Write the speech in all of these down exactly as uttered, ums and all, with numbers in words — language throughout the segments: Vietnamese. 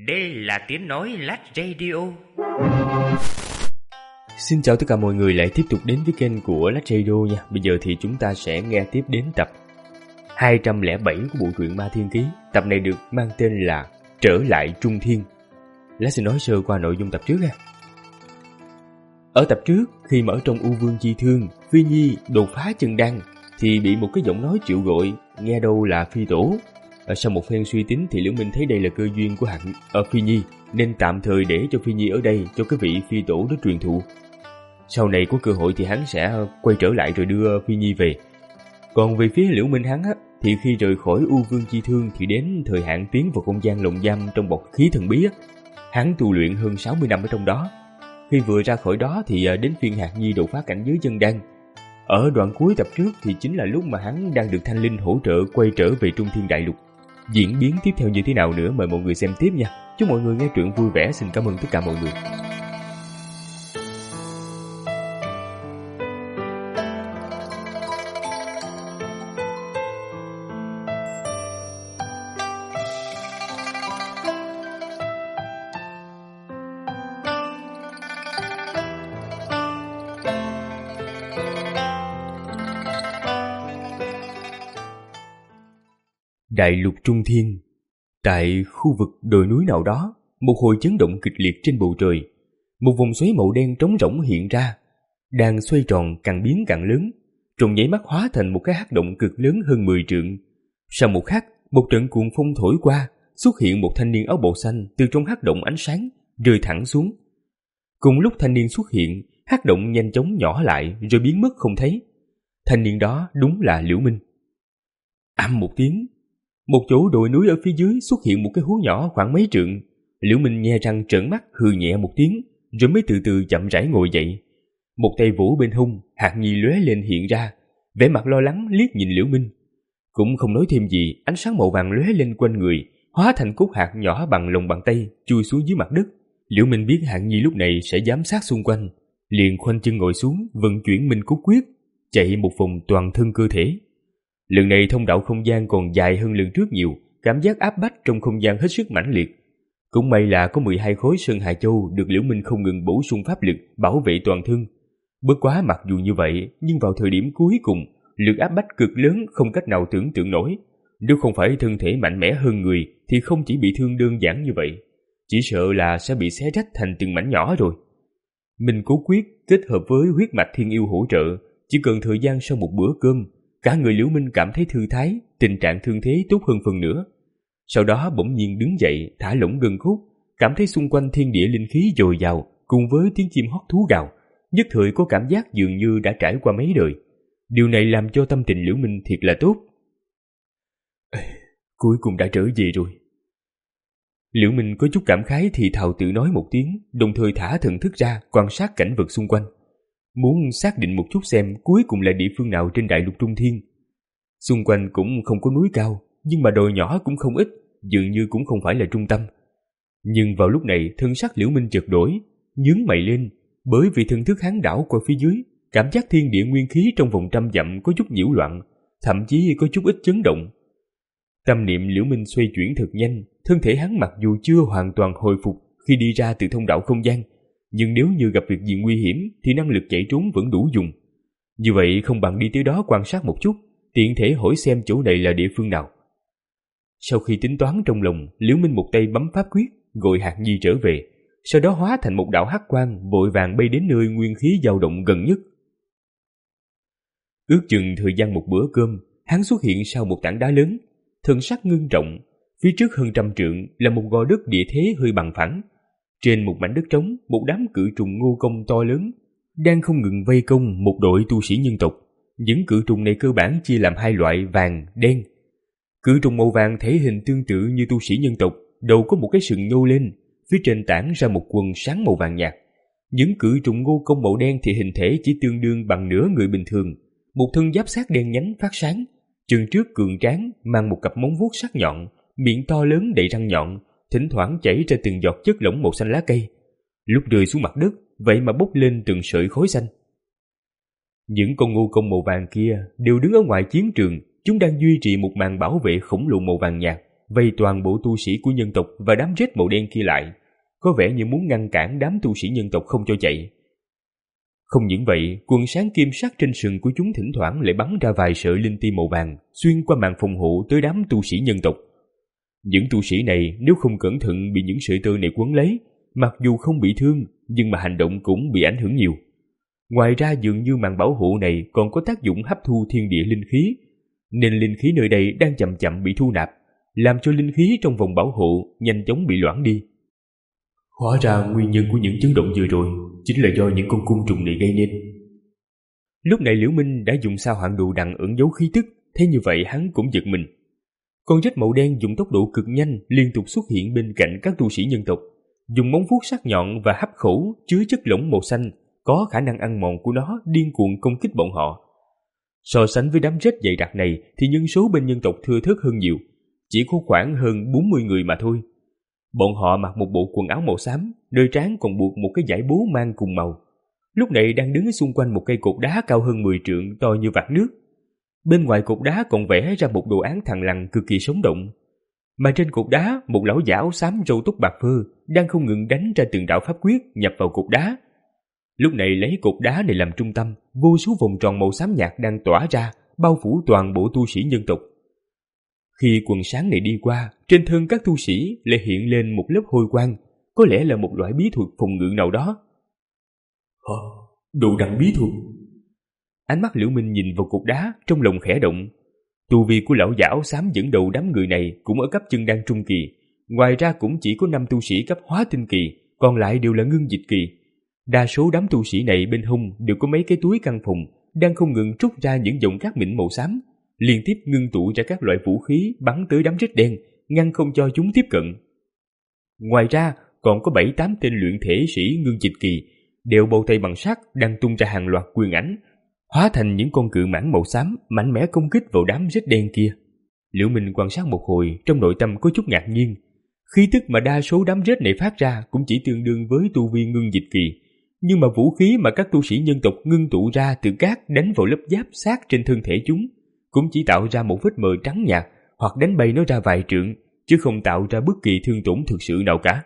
Đây là tiếng nói Lách Radio. Xin chào tất cả mọi người lại tiếp tục đến với kênh của Lách Radio nha. Bây giờ thì chúng ta sẽ nghe tiếp đến tập hai trăm lẻ bảy của bộ truyện Ma Thiên Ký. Tập này được mang tên là Trở lại Trung Thiên. Lách sẽ nói sơ qua nội dung tập trước ha. Ở tập trước, khi mà ở trong U Vương Chi Thương, Phi Nhi đột phá chân đăng thì bị một cái giọng nói triệu gọi, nghe đâu là Phi Tổ. Ở sau một phen suy tính thì Liễu Minh thấy đây là cơ duyên của hạng ở Phi Nhi, nên tạm thời để cho Phi Nhi ở đây cho cái vị Phi Tổ đó truyền thụ. Sau này có cơ hội thì hắn sẽ quay trở lại rồi đưa Phi Nhi về. Còn về phía Liễu Minh hắn á, thì khi rời khỏi U Vương Chi Thương thì đến thời hạn tiến vào không gian lồng giam trong bọc khí thần bí á, hắn tu luyện hơn sáu mươi năm ở trong đó. Khi vừa ra khỏi đó thì đến phiên Hạt Nhi đột phá cảnh giới chân đăng. Ở đoạn cuối tập trước thì chính là lúc mà hắn đang được Thanh Linh hỗ trợ quay trở về Trung Thiên Đại Lục. Diễn biến tiếp theo như thế nào nữa mời mọi người xem tiếp nha. Chúc mọi người nghe truyện vui vẻ. Xin cảm ơn tất cả mọi người. Đại lục Trung Thiên. Tại khu vực đồi núi nào đó, một hồi chấn động kịch liệt trên bầu trời. Một vòng xoáy màu đen trống rỗng hiện ra, đang xoay tròn càng biến càng lớn, trong nháy mắt hóa thành một cái hắc động cực lớn hơn mười trượng. Sau một khắc, một trận cuồng phong thổi qua, xuất hiện một thanh niên áo bào xanh từ trong hắc động ánh sáng rơi thẳng xuống. Cùng lúc thanh niên xuất hiện, hắc động nhanh chóng nhỏ lại rồi biến mất không thấy. Thanh niên đó đúng là Liễu Minh. Ầm một tiếng, một chỗ đồi núi ở phía dưới xuất hiện một cái hố nhỏ khoảng mấy trượng. Liễu Minh nhe răng trợn mắt hừ nhẹ một tiếng, rồi mới từ từ chậm rãi ngồi dậy. Một tay vỗ bên hông, Hạt Nhi lóe lên hiện ra, vẻ mặt lo lắng liếc nhìn Liễu Minh. Cũng không nói thêm gì, ánh sáng màu vàng lóe lên quanh người, hóa thành cốt hạt nhỏ bằng lòng bàn tay chui xuống dưới mặt đất. Liễu Minh biết Hạt Nhi lúc này sẽ giám sát xung quanh, liền khoanh chân ngồi xuống, vận chuyển Minh Cốt Quyết, chạy một vòng toàn thân cơ thể. Lần này thông đạo không gian còn dài hơn lần trước nhiều, cảm giác áp bách trong không gian hết sức mãnh liệt. Cũng may là có mười hai khối Sơn Hà Châu được Liễu Minh không ngừng bổ sung pháp lực, bảo vệ toàn thân. Bất quá mặc dù như vậy, nhưng vào thời điểm cuối cùng, lực áp bách cực lớn không cách nào tưởng tượng nổi. Nếu không phải thân thể mạnh mẽ hơn người thì không chỉ bị thương đơn giản như vậy, chỉ sợ là sẽ bị xé rách thành từng mảnh nhỏ rồi. Minh Cố Quyết kết hợp với huyết mạch thiên yêu hỗ trợ, chỉ cần thời gian sau một bữa cơm, cả người Liễu Minh cảm thấy thư thái, tình trạng thương thế tốt hơn phần nữa. Sau đó bỗng nhiên đứng dậy, thả lỏng gân cốt, cảm thấy xung quanh thiên địa linh khí dồi dào, cùng với tiếng chim hót thú gào, nhất thời có cảm giác dường như đã trải qua mấy đời. Điều này làm cho tâm tình Liễu Minh thiệt là tốt. Ê, cuối cùng đã trở về rồi. Liễu Minh có chút cảm khái thì thào tự nói một tiếng, đồng thời thả thần thức ra quan sát cảnh vật xung quanh, muốn xác định một chút xem cuối cùng là địa phương nào trên đại lục Trung Thiên. Xung quanh cũng không có núi cao, nhưng mà đồi nhỏ cũng không ít, dường như cũng không phải là trung tâm. Nhưng vào lúc này thân sắc Liễu Minh chợt đổi, nhướng mày lên, bởi vì thần thức hắn đảo qua phía dưới, cảm giác thiên địa nguyên khí trong vòng trăm dặm có chút nhiễu loạn, thậm chí có chút ít chấn động. Tâm niệm Liễu Minh xoay chuyển thật nhanh, thân thể hắn mặc dù chưa hoàn toàn hồi phục khi đi ra từ thông đạo không gian, nhưng nếu như gặp việc gì nguy hiểm thì năng lực chạy trốn vẫn đủ dùng. Như vậy không bằng đi tới đó quan sát một chút, tiện thể hỏi xem chỗ này là địa phương nào. Sau khi tính toán trong lòng, Liễu Minh một tay bấm pháp quyết, gọi Hạt Nhi trở về, sau đó hóa thành một đạo hắc quang vội vàng bay đến nơi nguyên khí dao động gần nhất. Ước chừng thời gian một bữa cơm, hắn xuất hiện sau một tảng đá lớn, thân sắc ngưng trọng. Phía trước hơn trăm trượng là một gò đất địa thế hơi bằng phẳng. Trên một mảnh đất trống, một đám cự trùng ngô công to lớn đang không ngừng vây công một đội tu sĩ nhân tộc. Những cự trùng này cơ bản chia làm hai loại vàng, đen. Cự trùng màu vàng thể hình tương tự như tu sĩ nhân tộc, đầu có một cái sừng nhô lên, phía trên tản ra một quần sáng màu vàng nhạt. Những cự trùng ngô công màu đen thì hình thể chỉ tương đương bằng nửa người bình thường, một thân giáp sát đen nhánh phát sáng, chân trước cường tráng, mang một cặp móng vuốt sắc nhọn, miệng to lớn đầy răng nhọn, thỉnh thoảng chảy ra từng giọt chất lỏng màu xanh lá cây. Lúc rơi xuống mặt đất, vậy mà bốc lên từng sợi khói xanh. Những con ngô công màu vàng kia đều đứng ở ngoài chiến trường, chúng đang duy trì một màn bảo vệ khổng lồ màu vàng nhạt, vây toàn bộ tu sĩ của nhân tộc và đám rết màu đen kia lại, có vẻ như muốn ngăn cản đám tu sĩ nhân tộc không cho chạy. Không những vậy, quần sáng kim sắc trên sừng của chúng thỉnh thoảng lại bắn ra vài sợi linh ti màu vàng xuyên qua màn phòng hộ tới đám tu sĩ nhân tộc. Những tu sĩ này nếu không cẩn thận bị những sợi tơ này quấn lấy, mặc dù không bị thương nhưng mà hành động cũng bị ảnh hưởng nhiều. Ngoài ra dường như màn bảo hộ này còn có tác dụng hấp thu thiên địa linh khí, nên linh khí nơi đây đang chậm chậm bị thu nạp, làm cho linh khí trong vòng bảo hộ nhanh chóng bị loãng đi. Hóa ra nguyên nhân của những chấn động vừa rồi chính là do những con côn trùng này gây nên. Lúc này Liễu Minh đã dùng sao hoạn đồ đằng ẩn giấu khí tức, thế như vậy hắn cũng giật mình. Con rết màu đen dùng tốc độ cực nhanh liên tục xuất hiện bên cạnh các tu sĩ nhân tộc, dùng móng vuốt sắc nhọn và hấp khẩu chứa chất lỏng màu xanh có khả năng ăn mòn của nó điên cuồng công kích bọn họ. So sánh với đám rết dày đặc này thì nhân số bên nhân tộc thưa thớt hơn nhiều, chỉ có khoảng hơn bốn mươi người mà thôi. Bọn họ mặc một bộ quần áo màu xám, nơi trán còn buộc một cái dải bố mang cùng màu. Lúc này đang đứng xung quanh một cây cột đá cao hơn mười trượng to như vạc nước. Bên ngoài cột đá còn vẽ ra một đồ án thằn lằn cực kỳ sống động. Mà trên cột đá, một lão giả áo xám râu tóc bạc phơ đang không ngừng đánh ra từng đạo pháp quyết nhập vào cột đá. Lúc này lấy cột đá này làm trung tâm, vô số vòng tròn màu xám nhạt đang tỏa ra, bao phủ toàn bộ tu sĩ nhân tộc. Khi quần sáng này đi qua, trên thân các tu sĩ lại hiện lên một lớp hôi quang, có lẽ là một loại bí thuật phòng ngự nào đó. Hả? Đồ đằng bí thuật? Ánh mắt Liễu Minh nhìn vào cột đá, trong lòng khẽ động. Tu vi của lão giả áo xám dẫn đầu đám người này cũng ở cấp chân đan trung kỳ, ngoài ra cũng chỉ có năm tu sĩ cấp hóa tinh kỳ, còn lại đều là ngưng dịch kỳ. Đa số đám tu sĩ này bên hông đều có mấy cái túi căn phòng, đang không ngừng trút ra những dòng cát mịn màu xám, liên tiếp ngưng tụ ra các loại vũ khí bắn tới đám rết đen, ngăn không cho chúng tiếp cận. Ngoài ra, còn có bảy tám tên luyện thể sĩ ngưng dịch kỳ, đều bầu tay bằng sắt đang tung ra hàng loạt quyền ảnh, hóa thành những con cự mãng màu xám mạnh mẽ công kích vào đám rết đen kia. Liễu Minh quan sát một hồi, trong nội tâm có chút ngạc nhiên. Khí tức mà đa số đám rết này phát ra cũng chỉ tương đương với tu vi ngưng dịch kỳ, nhưng mà vũ khí mà các tu sĩ nhân tộc ngưng tụ ra từ cát đánh vào lớp giáp sát trên thân thể chúng cũng chỉ tạo ra một vết mờ trắng nhạt hoặc đánh bay nó ra vài trượng, chứ không tạo ra bất kỳ thương tổn thực sự nào cả.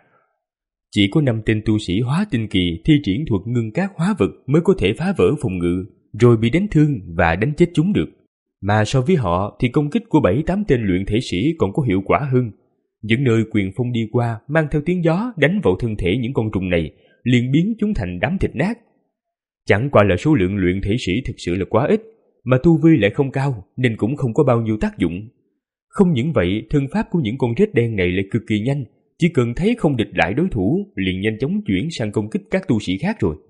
Chỉ có năm tên tu sĩ hóa tinh kỳ thi triển thuật ngưng cát hóa vật mới có thể phá vỡ phòng ngự, rồi bị đánh thương và đánh chết chúng được. Mà so với họ thì công kích của bảy tám tên luyện thể sĩ còn có hiệu quả hơn. Những nơi quyền phong đi qua mang theo tiếng gió đánh vào thân thể những con trùng này, liền biến chúng thành đám thịt nát. Chẳng qua là số lượng luyện thể sĩ thực sự là quá ít, mà tu vi lại không cao nên cũng không có bao nhiêu tác dụng. Không những vậy, thân pháp của những con rết đen này lại cực kỳ nhanh, chỉ cần thấy không địch lại đối thủ liền nhanh chóng chuyển sang công kích các tu sĩ khác rồi.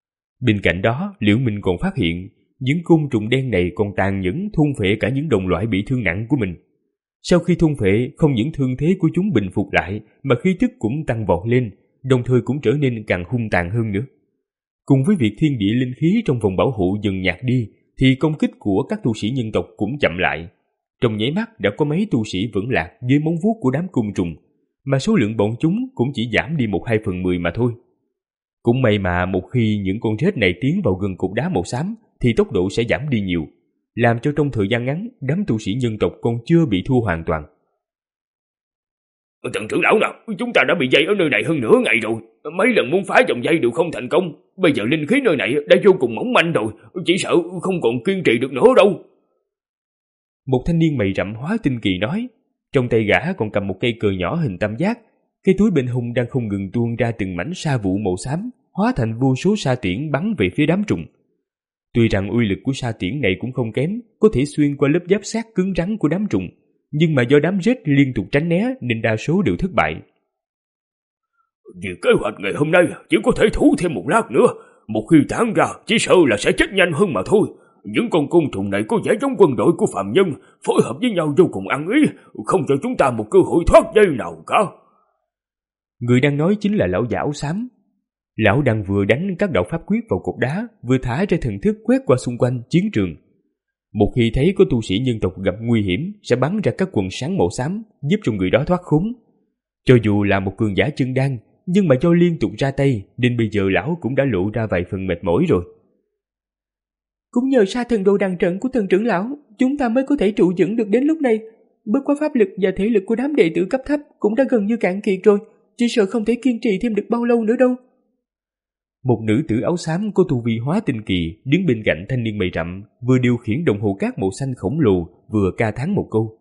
Bên cạnh đó, Liễu Minh còn phát hiện những côn trùng đen này còn tàn nhẫn thôn phệ cả những đồng loại bị thương nặng của mình. Sau khi thôn phệ, không những thương thế của chúng bình phục lại mà khí tức cũng tăng vọt lên, đồng thời cũng trở nên càng hung tàn hơn nữa. Cùng với việc thiên địa linh khí trong vòng bảo hộ dần nhạt đi, thì công kích của các tu sĩ nhân tộc cũng chậm lại. Trong nháy mắt đã có mấy tu sĩ vẫn lạc dưới móng vuốt của đám côn trùng, mà số lượng bọn chúng cũng chỉ giảm đi một hai phần mười mà thôi. Cũng may mà một khi những con rết này tiến vào gần cục đá màu xám thì tốc độ sẽ giảm đi nhiều, làm cho trong thời gian ngắn đám tu sĩ nhân tộc còn chưa bị thua hoàn toàn. Tần trưởng lão nào, chúng ta đã bị dây ở nơi này hơn nửa ngày rồi, mấy lần muốn phá vòng dây đều không thành công. Bây giờ linh khí nơi này đã vô cùng mỏng manh rồi, chỉ sợ không còn kiên trì được nữa đâu. Một thanh niên mày rậm hóa tinh kỳ nói, trong tay gã còn cầm một cây cờ nhỏ hình tam giác. Cái túi bên hông đang không ngừng tuôn ra từng mảnh sa vụ màu xám, hóa thành vô số sa tiễn bắn về phía đám trùng. Tuy rằng uy lực của sa tiễn này cũng không kém, có thể xuyên qua lớp giáp sát cứng rắn của đám trùng, nhưng mà do đám rết liên tục tránh né nên đa số đều thất bại. Vì kế hoạch ngày hôm nay chỉ có thể thủ thêm một lát nữa, một khi tản ra chỉ sợ là sẽ chết nhanh hơn mà thôi. Những con côn trùng này có vẻ giống quân đội của phàm nhân, phối hợp với nhau vô cùng ăn ý, không cho chúng ta một cơ hội thoát dây nào cả. Người đang nói chính là lão giả áo xám. Lão đang vừa đánh các đạo pháp quyết vào cột đá, vừa thả ra thần thức quét qua xung quanh chiến trường. Một khi thấy có tu sĩ nhân tộc gặp nguy hiểm, sẽ bắn ra các quần sáng màu xám, giúp cho người đó thoát khốn. Cho dù là một cường giả chân đan, nhưng mà do liên tục ra tay, nên bây giờ lão cũng đã lộ ra vài phần mệt mỏi rồi. Cũng nhờ sa thần đồ đằng trận của thần trưởng lão, chúng ta mới có thể trụ vững được đến lúc này. bất quá pháp lực và thể lực của đám đệ tử cấp thấp cũng đã gần như cạn kiệt rồi, chỉ sợ không thể kiên trì thêm được bao lâu nữa đâu. Một nữ tử áo xám có tu vi hóa tinh kỳ đứng bên cạnh thanh niên mày rậm, vừa điều khiển đồng hồ cát màu xanh khổng lồ, vừa ca thán một câu.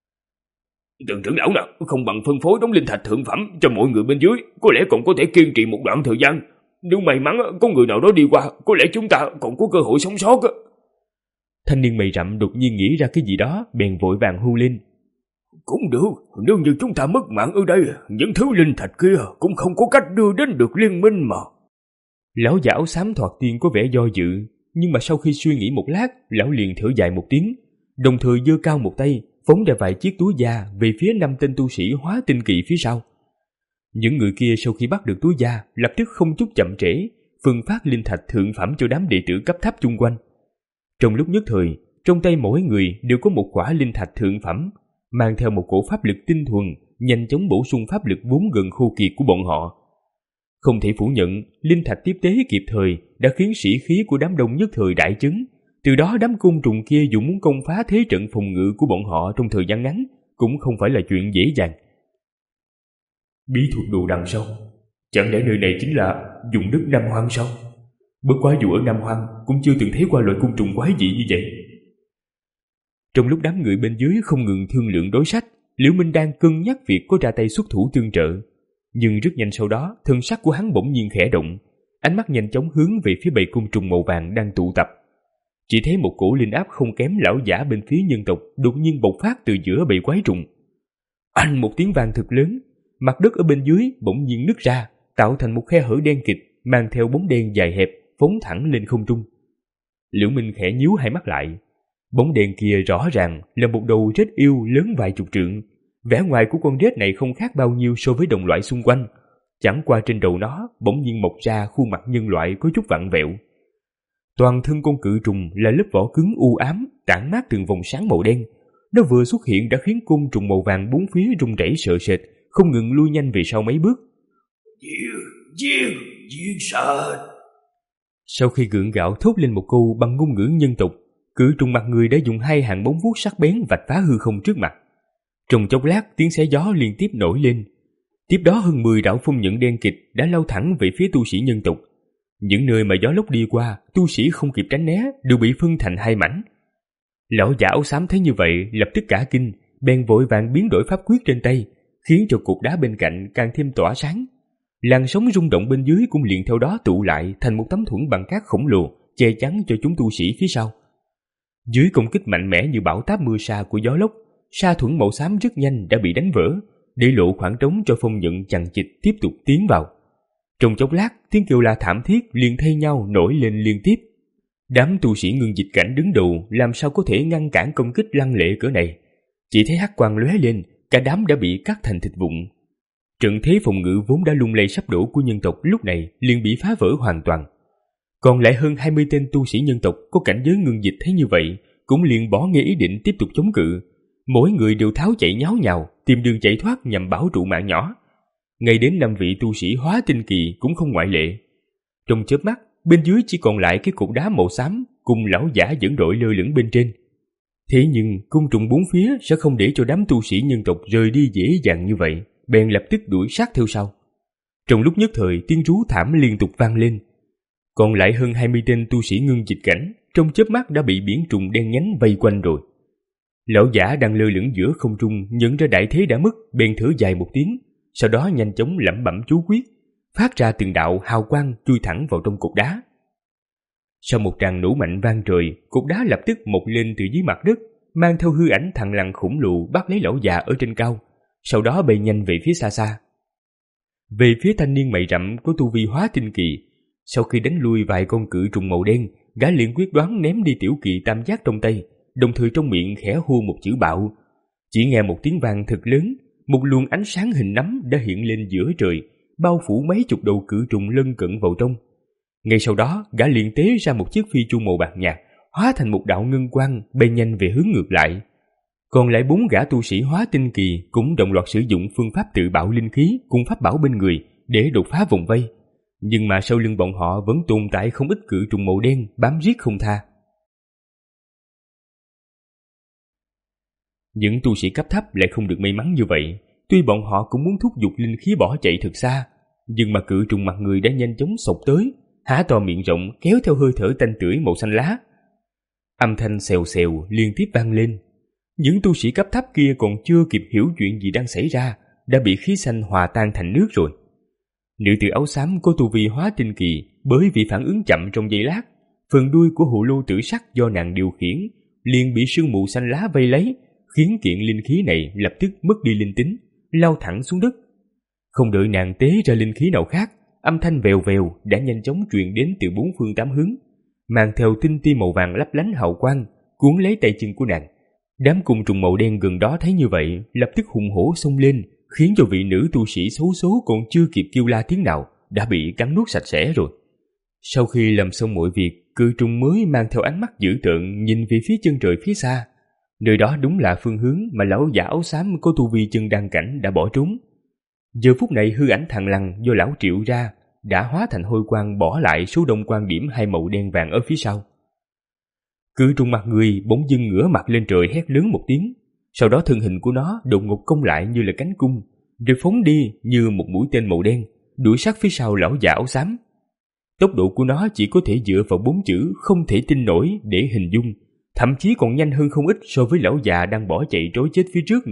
Từng trưởng lão nào không bằng phân phối đống linh thạch thượng phẩm cho mọi người bên dưới, có lẽ còn có thể kiên trì một đoạn thời gian. Nếu may mắn có người nào đó đi qua, có lẽ chúng ta còn có cơ hội sống sót. Thanh niên mày rậm đột nhiên nghĩ ra cái gì đó, bèn vội vàng hô lên. Cũng được, nếu như chúng ta mất mạng ở đây, những thứ linh thạch kia cũng không có cách đưa đến được liên minh mà. Lão giả áo xám thoạt tiên có vẻ do dự, nhưng mà sau khi suy nghĩ một lát, lão liền thở dài một tiếng, đồng thời giơ cao một tay, phóng ra vài chiếc túi da về phía năm tên tu sĩ hóa tinh kỳ phía sau. Những người kia sau khi bắt được túi da, lập tức không chút chậm trễ, phân phát linh thạch thượng phẩm cho đám đệ tử cấp thấp chung quanh. Trong lúc nhất thời, trong tay mỗi người đều có một quả linh thạch thượng phẩm, mang theo một cổ pháp lực tinh thuần, nhanh chóng bổ sung pháp lực vốn gần khô kiệt của bọn họ. Không thể phủ nhận, linh thạch tiếp tế kịp thời đã khiến sĩ khí của đám đông nhất thời đại chấn. Từ đó đám côn trùng kia dù muốn công phá thế trận phòng ngự của bọn họ trong thời gian ngắn cũng không phải là chuyện dễ dàng. Bí thuật đồ đằng sau, chẳng lẽ nơi này chính là vùng đất Nam Hoang sao? Bất quá dù ở Nam Hoang cũng chưa từng thấy qua loại côn trùng quái dị như vậy. Trong lúc đám người bên dưới không ngừng thương lượng đối sách, Liễu Minh đang cân nhắc việc có ra tay xuất thủ tương trợ. Nhưng rất nhanh sau đó, thân sắc của hắn bỗng nhiên khẽ động, ánh mắt nhanh chóng hướng về phía bầy côn trùng màu vàng đang tụ tập. Chỉ thấy một cổ linh áp không kém lão giả bên phía nhân tộc đột nhiên bộc phát từ giữa bầy quái trùng. Anh một tiếng vang thật lớn, mặt đất ở bên dưới bỗng nhiên nứt ra, tạo thành một khe hở đen kịt, mang theo bóng đen dài hẹp phóng thẳng lên không trung. Liễu Minh khẽ nhíu hai mắt lại. Bóng đen kia rõ ràng là một đầu rết yêu lớn vài chục trượng. Vẻ ngoài của con rết này không khác bao nhiêu so với đồng loại xung quanh. Chẳng qua trên đầu nó bỗng nhiên mọc ra khuôn mặt nhân loại có chút vặn vẹo. Toàn thân con cự trùng là lớp vỏ cứng u ám, tản mát từng vòng sáng màu đen. Nó vừa xuất hiện đã khiến côn trùng màu vàng bốn phía rung rẩy sợ sệt, không ngừng lui nhanh về sau mấy bước. Giết, giết, giết sạch. Sau khi gượng gạo thốt lên một câu bằng ngôn ngữ nhân tộc, cự trùng mặt người đã dùng hai hàng bóng vuốt sắc bén vạch phá hư không trước mặt. Trong chốc lát, tiếng xé gió liên tiếp nổi lên. Tiếp đó hơn mười đạo phong nhận đen kịt đã lao thẳng về phía tu sĩ nhân tộc. Những nơi mà gió lốc đi qua, tu sĩ không kịp tránh né đều bị phân thành hai mảnh. Lão giả áo xám thấy như vậy, lập tức cả kinh, bèn vội vàng biến đổi pháp quyết trên tay, khiến cho cục đá bên cạnh càng thêm tỏa sáng. Làn sóng rung động bên dưới cũng liền theo đó tụ lại thành một tấm thuẫn bằng cát khổng lồ, che chắn cho chúng tu sĩ phía sau. Dưới công kích mạnh mẽ như bão táp mưa sa của gió lốc, sa thuẫn màu xám rất nhanh đã bị đánh vỡ, để lộ khoảng trống cho phong nhận chằng chịt tiếp tục tiến vào. Trong chốc lát, tiếng kêu la thảm thiết liền thay nhau nổi lên liên tiếp. Đám tu sĩ ngưng dịch cảnh đứng đầu làm sao có thể ngăn cản công kích lăng lệ cỡ này. Chỉ thấy hắc quang lóe lên, cả đám đã bị cắt thành thịt vụn. Trận thế phòng ngự vốn đã lung lay sắp đổ của nhân tộc lúc này liền bị phá vỡ hoàn toàn. Còn lại hơn hai mươi tên tu sĩ nhân tộc có cảnh giới ngưng dịch thấy như vậy, cũng liền bỏ nghe ý định tiếp tục chống cự. Mỗi người đều tháo chạy nháo nhào, tìm đường chạy thoát nhằm bảo trụ mạng nhỏ. Ngay đến năm vị tu sĩ hóa tinh kỳ cũng không ngoại lệ. Trong chớp mắt, bên dưới chỉ còn lại cái cục đá màu xám cùng lão giả dẫn đội lơ lửng bên trên. Thế nhưng côn trùng bốn phía sẽ không để cho đám tu sĩ nhân tộc rời đi dễ dàng như vậy, bèn lập tức đuổi sát theo sau. Trong lúc nhất thời, tiếng rú thảm liên tục vang lên. Còn lại hơn hai mươi tên tu sĩ ngưng dịch cảnh trong chớp mắt đã bị biển trùng đen nhánh vây quanh rồi. Lão giả đang lơ lửng giữa không trung nhận ra đại thế đã mất, bèn thở dài một tiếng, sau đó nhanh chóng lẩm bẩm chú quyết, phát ra từng đạo hào quang chui thẳng vào trong cột đá. Sau một tràng nổ mạnh vang trời, cột đá lập tức mọc lên từ dưới mặt đất, mang theo hư ảnh thằng lằn khổng lồ bắt lấy lão già ở trên cao, sau đó bay nhanh về phía xa xa. Về phía thanh niên mày rậm có tu vi hóa tinh kỳ, sau khi đánh lui vài con cự trùng màu đen, gã liền quyết đoán ném đi tiểu kỳ tam giác trong tay, đồng thời trong miệng khẽ hô một chữ bạo. Chỉ nghe một tiếng vang thật lớn, một luồng ánh sáng hình nắm đã hiện lên giữa trời, bao phủ mấy chục đầu cự trùng lân cận vào trong. Ngay sau đó, gã liền tế ra một chiếc phi chu màu bạc nhạt, hóa thành một đạo ngân quang bay nhanh về hướng ngược lại. Còn lại bốn gã tu sĩ hóa tinh kỳ cũng đồng loạt sử dụng phương pháp tự bạo linh khí cùng pháp bảo bên người để đột phá vòng vây. Nhưng mà sau lưng bọn họ vẫn tồn tại không ít cự trùng màu đen bám riết không tha. Những tu sĩ cấp thấp lại không được may mắn như vậy. Tuy bọn họ cũng muốn thúc giục linh khí bỏ chạy thật xa, nhưng mà cự trùng mặt người đã nhanh chóng xộc tới, há to miệng rộng kéo theo hơi thở tanh tưởi màu xanh lá. Âm thanh xèo xèo liên tiếp vang lên. Những tu sĩ cấp thấp kia còn chưa kịp hiểu chuyện gì đang xảy ra, đã bị khí xanh hòa tan thành nước rồi. Nữ tử áo xám có tu vi hóa tinh kỳ, bởi vì phản ứng chậm trong giây lát, phần đuôi của hồ lô tử sắc do nàng điều khiển liền bị sương mù xanh lá vây lấy, khiến kiện linh khí này lập tức mất đi linh tính, lao thẳng xuống đất. Không đợi nàng tế ra linh khí nào khác, âm thanh vèo vèo đã nhanh chóng truyền đến từ bốn phương tám hướng, mang theo tinh ti màu vàng lấp lánh hào quang, cuốn lấy tay chân của nàng. Đám cung trùng màu đen gần đó thấy như vậy, lập tức hùng hổ xông lên, khiến cho vị nữ tu sĩ xấu số còn chưa kịp kêu la tiếng nào đã bị cắn nuốt sạch sẽ rồi. Sau khi làm xong mọi việc, cự trùng mới mang theo ánh mắt dữ tợn nhìn về phía chân trời phía xa. Nơi đó đúng là phương hướng mà lão giả áo xám có tu vi chân đan cảnh đã bỏ trốn. Giờ phút này hư ảnh thằng lằn do lão triệu ra đã hóa thành hôi quang, bỏ lại số đông quan điểm hai màu đen vàng ở phía sau. Cự trùng mặt người bỗng dưng ngửa mặt lên trời hét lớn một tiếng, sau đó thân hình của nó đột ngột cong lại như là cánh cung, rồi phóng đi như một mũi tên màu đen, đuổi sát phía sau lão già áo xám. Tốc độ của nó chỉ có thể dựa vào bốn chữ không thể tin nổi để hình dung, thậm chí còn nhanh hơn không ít so với lão già đang bỏ chạy trối chết phía trước nữa.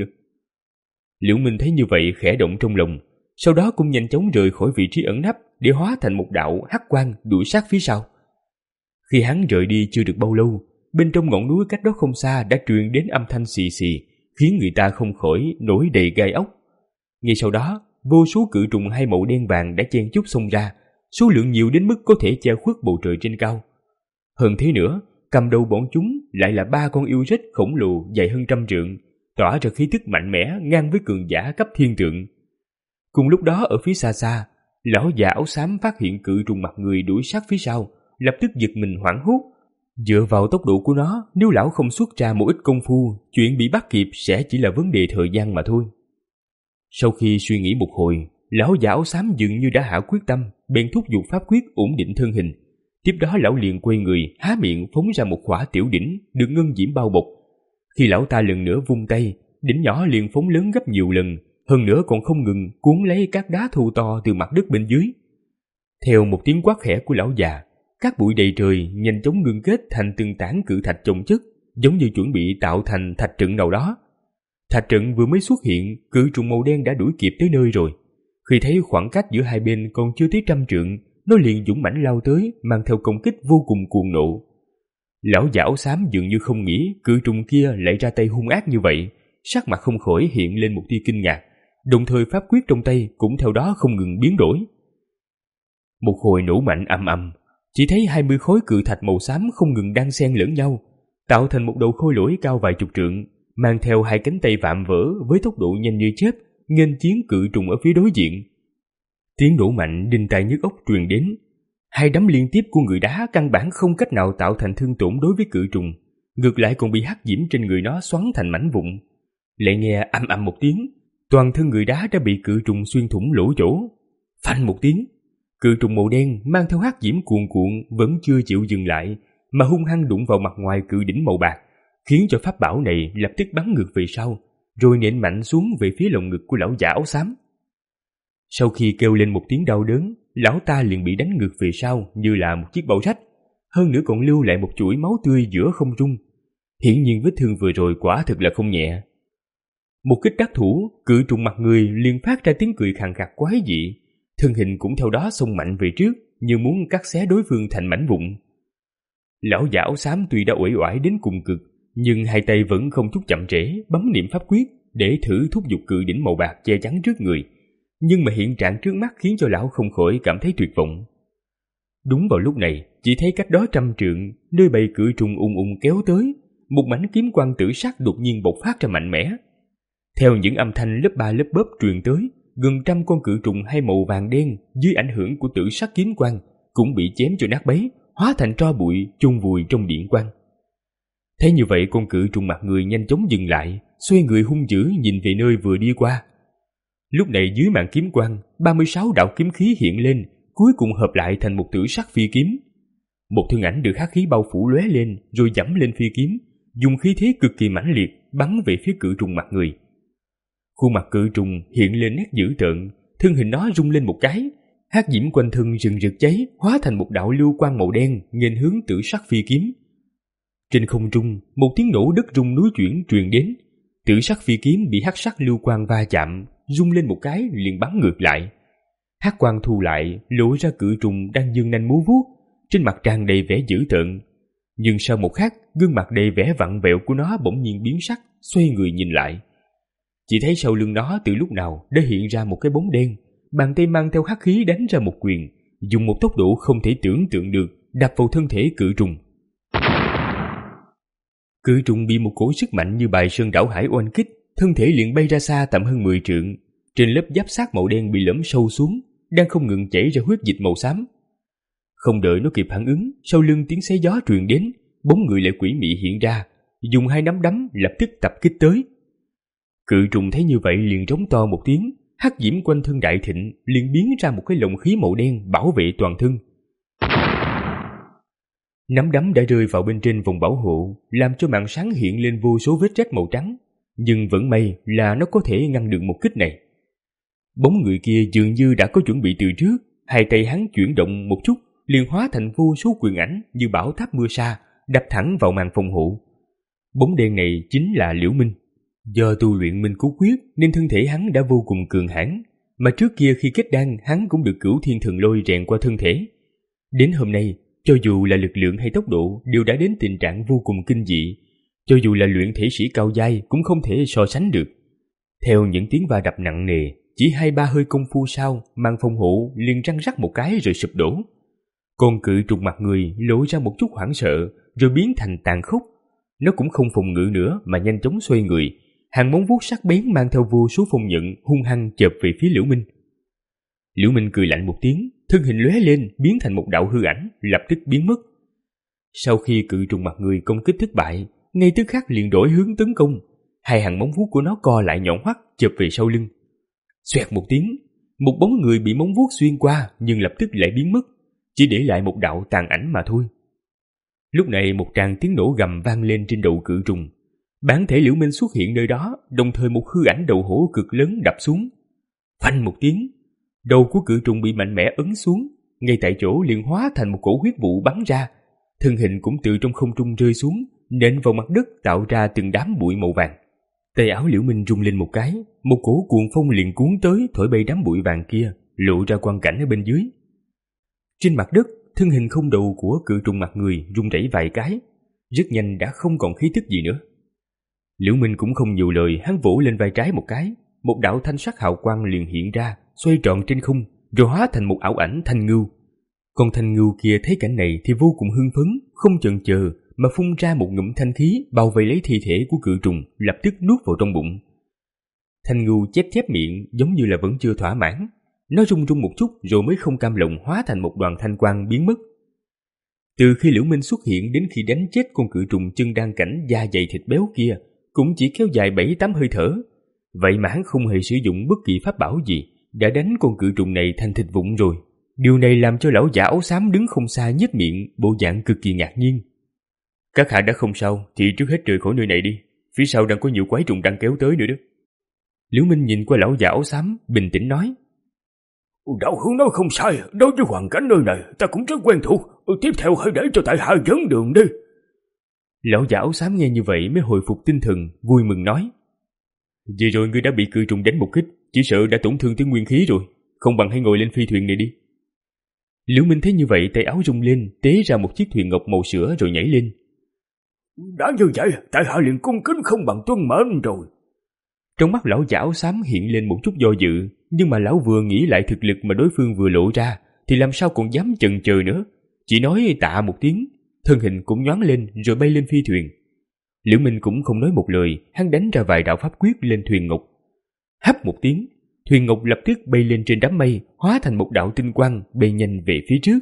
Liễu Minh thấy như vậy khẽ động trong lòng, sau đó cũng nhanh chóng rời khỏi vị trí ẩn nấp để hóa thành một đạo hắc quang đuổi sát phía sau. Khi hắn rời đi chưa được bao lâu, bên trong ngọn núi cách đó không xa đã truyền đến âm thanh xì xì, khiến người ta không khỏi nổi đầy gai ốc. Ngay sau đó, vô số cự trùng hai màu đen vàng đã chen chúc xông ra, số lượng nhiều đến mức có thể che khuất bầu trời trên cao. Hơn thế nữa, cầm đầu bọn chúng lại là ba con yêu rết khổng lồ dài hơn trăm trượng, tỏa ra khí tức mạnh mẽ ngang với cường giả cấp thiên tượng. Cùng lúc đó ở phía xa xa, lão già áo xám phát hiện cự trùng mặt người đuổi sát phía sau, lập tức giật mình hoảng hốt. Dựa vào tốc độ của nó, nếu lão không xuất ra một ít công phu, chuyện bị bắt kịp sẽ chỉ là vấn đề thời gian mà thôi. Sau khi suy nghĩ một hồi, lão già áo xám dường như đã hạ quyết tâm, bèn thúc giục pháp quyết ổn định thân hình. Tiếp đó lão liền quay người, há miệng phóng ra một quả tiểu đỉnh được ngân diễm bao bọc. Khi lão ta lần nữa vung tay, đỉnh nhỏ liền phóng lớn gấp nhiều lần, hơn nữa còn không ngừng cuốn lấy các đá thô to từ mặt đất bên dưới. Theo một tiếng quát khẽ của lão già, các bụi đầy trời nhanh chóng ngưng kết thành từng tảng cự thạch chồng chất, giống như chuẩn bị tạo thành thạch trận nào đó. Thạch trận vừa mới xuất hiện, cự trùng màu đen đã đuổi kịp tới nơi rồi. Khi thấy khoảng cách giữa hai bên còn chưa tới trăm trượng, nó liền dũng mãnh lao tới, mang theo công kích vô cùng cuồng nộ. Lão già áo xám dường như không nghĩ cự trùng kia lại ra tay hung ác như vậy, sắc mặt không khỏi hiện lên một tia kinh ngạc, đồng thời pháp quyết trong tay cũng theo đó không ngừng biến đổi. Một hồi nổ mạnh ầm ầm, chỉ thấy hai mươi khối cự thạch màu xám không ngừng đan xen lẫn nhau, tạo thành một đầu khôi lỗi cao vài chục trượng, mang theo hai cánh tay vạm vỡ với tốc độ nhanh như chớp, nghênh chiến cự trùng ở phía đối diện. Tiếng nổ mạnh đinh tai nhức óc truyền đến. Hai đấm liên tiếp của người đá căn bản không cách nào tạo thành thương tổn đối với cự trùng, ngược lại còn bị hắc diễm trên người nó xoắn thành mảnh vụn. Lại nghe ầm ầm một tiếng, toàn thân người đá đã bị cự trùng xuyên thủng lỗ chỗ. Phanh một tiếng, cự trùng màu đen mang theo hắc diễm cuồn cuộn vẫn chưa chịu dừng lại, mà hung hăng đụng vào mặt ngoài cự đỉnh màu bạc, khiến cho pháp bảo này lập tức bắn ngược về sau, rồi nện mạnh xuống về phía lồng ngực của lão già áo xám. Sau khi kêu lên một tiếng đau đớn, lão ta liền bị đánh ngược về sau như là một chiếc bao sách, hơn nữa còn lưu lại một chuỗi máu tươi giữa không trung. Hiển nhiên vết thương vừa rồi quả thực là không nhẹ. Một kích đắc thủ, cự trùng mặt người liền phát ra tiếng cười khàn khạc quái dị, thân hình cũng theo đó xông mạnh về trước, như muốn cắt xé đối phương thành mảnh vụn. Lão già áo xám tuy đã uể oải đến cùng cực, nhưng hai tay vẫn không chút chậm trễ bấm niệm pháp quyết để thử thúc giục cự đỉnh màu bạc che chắn trước người. Nhưng mà hiện trạng trước mắt khiến cho lão không khỏi cảm thấy tuyệt vọng. Đúng vào lúc này, chỉ thấy cách đó trăm trượng, nơi bầy cự trùng ùng ùng kéo tới, một mảnh kiếm quang tử sắc đột nhiên bộc phát ra mạnh mẽ. Theo những âm thanh lớp ba lớp bóp truyền tới, gần trăm con cự trùng hai màu vàng đen dưới ảnh hưởng của tử sắc kiếm quang cũng bị chém cho nát bấy, hóa thành tro bụi chôn vùi trong điện quang. Thấy như vậy, con cự trùng mặt người nhanh chóng dừng lại, xoay người hung dữ nhìn về nơi vừa đi qua. Lúc này dưới màn kiếm quang, ba mươi sáu đạo kiếm khí hiện lên, cuối cùng hợp lại thành một tử sắc phi kiếm. Một thân ảnh được hắc khí bao phủ lóe lên, rồi giẫm lên phi kiếm, dùng khí thế cực kỳ mãnh liệt bắn về phía cự trùng mặt người. Khuôn mặt cự trùng hiện lên nét dữ tợn, thân hình nó rung lên một cái, hắc diễm quanh thân rừng rực cháy, hóa thành một đạo lưu quang màu đen nghênh hướng Tử Sắc Phi Kiếm. Trên không trung, một tiếng nổ đất rung núi chuyển truyền đến. Tử Sắc Phi Kiếm bị hắc sắc lưu quang va chạm, rung lên một cái liền bắn ngược lại. Hắc quang thu lại, lộ ra cự trùng đang giương nanh múa vuốt, trên mặt tràn đầy vẻ dữ tợn. Nhưng sau một khắc, gương mặt đầy vẻ vặn vẹo của nó bỗng nhiên biến sắc, xoay người nhìn lại. Chỉ thấy sau lưng nó từ lúc nào đã hiện ra một cái bóng đen, bàn tay mang theo hắc khí đánh ra một quyền, dùng một tốc độ không thể tưởng tượng được đập vào thân thể cự trùng. Cự trùng bị một cỗ sức mạnh như bài sơn đảo hải oanh kích, thân thể liền bay ra xa tầm hơn mười trượng. Trên lớp giáp xác màu đen bị lõm sâu xuống, đang không ngừng chảy ra huyết dịch màu xám. Không đợi nó kịp phản ứng, sau lưng tiếng xé gió truyền đến, bóng người lại quỷ mị hiện ra, dùng hai nắm đấm lập tức tập kích tới. Cự trùng thấy như vậy liền rống to một tiếng, hắc diễm quanh thân đại thịnh liền biến ra một cái lồng khí màu đen bảo vệ toàn thân. Nắm đấm đã rơi vào bên trên vòng bảo hộ, làm cho màn sáng hiện lên vô số vết rách màu trắng, nhưng vẫn may là nó có thể ngăn được một kích này. Bóng người kia dường như đã có chuẩn bị từ trước, hai tay hắn chuyển động một chút, liền hóa thành vô số quyền ảnh như bão táp mưa sa, đập thẳng vào màn phòng hộ. Bóng đen này chính là Liễu Minh. Do tu luyện Minh Cú Quyết nên thân thể hắn đã vô cùng cường hãn, mà trước kia khi kết đan hắn cũng được Cửu Thiên Thần Lôi rèn qua thân thể. Đến hôm nay, cho dù là lực lượng hay tốc độ đều đã đến tình trạng vô cùng kinh dị, cho dù là luyện thể sĩ cao giai cũng không thể so sánh được. Theo những tiếng va đập nặng nề, chỉ hai ba hơi công phu sau, màn phòng hộ liền răng rắc một cái rồi sụp đổ. Con cự trùng mặt người lộ ra một chút hoảng sợ, rồi biến thành tàn khốc. Nó cũng không phòng ngự nữa mà nhanh chóng xoay người, hàng móng vuốt sắc bén mang theo vô số phong nhận hung hăng chộp về phía Liễu Minh. Liễu Minh cười lạnh một tiếng, thân hình lóe lên biến thành một đạo hư ảnh, lập tức biến mất. Sau khi cự trùng mặt người công kích thất bại, ngay tức khắc liền đổi hướng tấn công, hai hàng móng vuốt của nó co lại nhọn hoắt chộp về sau lưng. Xoẹt một tiếng, một bóng người bị móng vuốt xuyên qua nhưng lập tức lại biến mất, chỉ để lại một đạo tàn ảnh mà thôi. Lúc này một tràng tiếng nổ gầm vang lên trên đầu cự trùng. Bản thể Liễu Minh xuất hiện nơi đó, đồng thời một hư ảnh đầu hổ cực lớn đập xuống. Phanh một tiếng, đầu của cự trùng bị mạnh mẽ ấn xuống, ngay tại chỗ liền hóa thành một cổ huyết vụ bắn ra, thân hình cũng từ trong không trung rơi xuống, nện vào mặt đất tạo ra từng đám bụi màu vàng. Tay áo Liễu Minh rung lên một cái, một cổ cuồng phong liền cuốn tới thổi bay đám bụi vàng kia, lộ ra quang cảnh ở bên dưới. Trên mặt đất, thân hình không đầu của cự trùng mặt người rung rẩy vài cái, rất nhanh đã không còn khí tức gì nữa. Liễu Minh cũng không nhiều lời, hắn vỗ lên vai trái một cái, một đạo thanh sắc hào quang liền hiện ra, xoay tròn trên không, rồi hóa thành một ảo ảnh thanh ngưu. Con thanh ngưu kia thấy cảnh này thì vô cùng hưng phấn, không chần chờ mà phun ra một ngụm thanh khí bao vây lấy thi thể của cự trùng, lập tức nuốt vào trong bụng. Thanh ngưu chép chép miệng giống như là vẫn chưa thỏa mãn, nó rung rung một chút rồi mới không cam lòng hóa thành một đoàn thanh quang biến mất. Từ khi Liễu Minh xuất hiện đến khi đánh chết con cự trùng chân đan cảnh da dày thịt béo kia cũng chỉ kéo dài bảy tám hơi thở, vậy mà hắn không hề sử dụng bất kỳ pháp bảo gì, đã đánh con cự trùng này thành thịt vụn rồi. Điều này làm cho lão giả áo xám đứng không xa nhếch miệng, bộ dạng cực kỳ ngạc nhiên. Các hạ đã không sao thì trước hết rời khỏi nơi này đi, phía sau đang có nhiều quái trùng đang kéo tới nữa đó. Liễu Minh nhìn qua lão giả áo xám, bình tĩnh nói. Đạo hữu nói không sai, đối với hoàn cảnh nơi này ta cũng rất quen thuộc, tiếp theo hãy để cho tại hạ dẫn đường đi. Lão giả áo xám nghe như vậy mới hồi phục tinh thần, vui mừng nói. Vừa rồi ngươi đã bị cự trùng đánh một kích, chỉ sợ đã tổn thương tới nguyên khí rồi, không bằng hãy ngồi lên phi thuyền này đi. Liễu Minh thấy như vậy, tay áo rung lên, tế ra một chiếc thuyền ngọc màu sữa rồi nhảy lên. Đã như vậy, tại hạ liền cung kính không bằng tuân mệnh rồi. Trong mắt lão giả áo xám hiện lên một chút do dự, nhưng mà lão vừa nghĩ lại thực lực mà đối phương vừa lộ ra, thì làm sao còn dám chần chờ nữa, chỉ nói tạ một tiếng, thân hình cũng nhoáng lên rồi bay lên phi thuyền. Liễu Minh cũng không nói một lời, hắn đánh ra vài đạo pháp quyết lên thuyền ngọc. Hấp một tiếng, thuyền ngọc lập tức bay lên trên đám mây, hóa thành một đạo tinh quang bay nhanh về phía trước.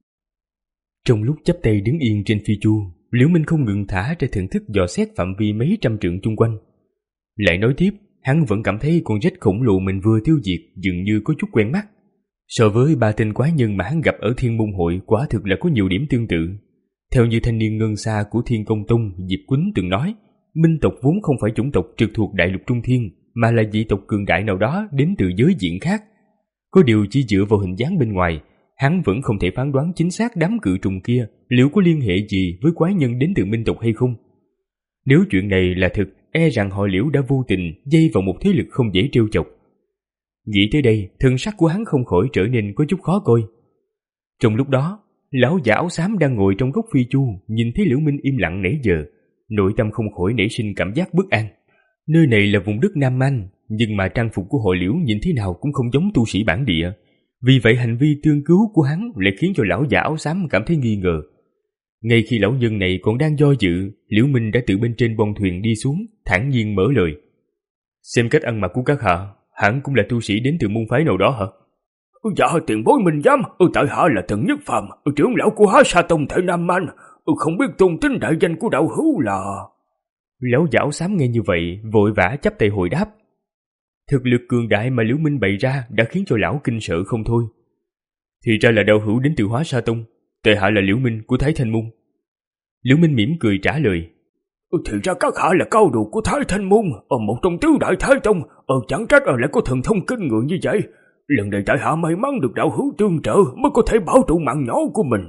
Trong lúc chắp tay đứng yên trên phi chu, Liễu Minh không ngừng thả ra thần thức dò xét phạm vi mấy trăm trượng chung quanh. Lại nói tiếp, hắn vẫn cảm thấy con rết khổng lồ mình vừa tiêu diệt dường như có chút quen mắt. So với ba tên quái nhân mà hắn gặp ở Thiên Môn Hội, quả thực là có nhiều điểm tương tự. Theo như thanh niên ngân xa của Thiên Công Tông Diệp Quýnh từng nói, Minh tộc vốn không phải chủng tộc trực thuộc đại lục Trung Thiên, mà là dị tộc cường đại nào đó đến từ giới diện khác. Có điều chỉ dựa vào hình dáng bên ngoài, hắn vẫn không thể phán đoán chính xác đám cự trùng kia liệu có liên hệ gì với quái nhân đến từ Minh tộc hay không. Nếu chuyện này là thực, e rằng họ Liễu đã vô tình dây vào một thế lực không dễ trêu chọc. Nghĩ tới đây, thân sắc của hắn không khỏi trở nên có chút khó coi. Trong lúc đó, lão già áo xám đang ngồi trong góc phi chu, nhìn thấy Liễu Minh im lặng nãy giờ, nội tâm không khỏi nảy sinh cảm giác bất an. Nơi này là vùng đất Nam Man, nhưng mà trang phục của họ Liễu nhìn thế nào cũng không giống tu sĩ bản địa. Vì vậy hành vi tương cứu của hắn lại khiến cho lão già áo xám cảm thấy nghi ngờ. Ngay khi lão nhân này còn đang do dự, Liễu Minh đã từ bên trên bông thuyền đi xuống, thản nhiên mở lời. Xem cách ăn mặc của các hạ, hẳn cũng là tu sĩ đến từ môn phái nào đó hả? Dạ tiền bối mình dám, tại hạ là Thần Nhất Phàm, trưởng lão của Há Sa Tông tại Nam Man, không biết tôn tính đại danh của đạo hữu là... Lão già áo xám nghe như vậy, vội vã chắp tay hồi đáp. Thực lực cường đại mà Liễu Minh bày ra đã khiến cho lão kinh sợ không thôi. Thì ra là đạo hữu đến từ Hóa Sa Tông, tại hạ là Liễu Minh của Thái Thanh Môn. Liễu Minh mỉm cười trả lời. Thì ra các hạ là cao đồ của Thái Thanh Môn, ở một trong tứ đại Thái Tông, ở chẳng trách ở lại có thần thông kinh người như vậy. Lần này tại hạ may mắn được đạo hữu tương trợ mới có thể bảo trụ mạng nhỏ của mình.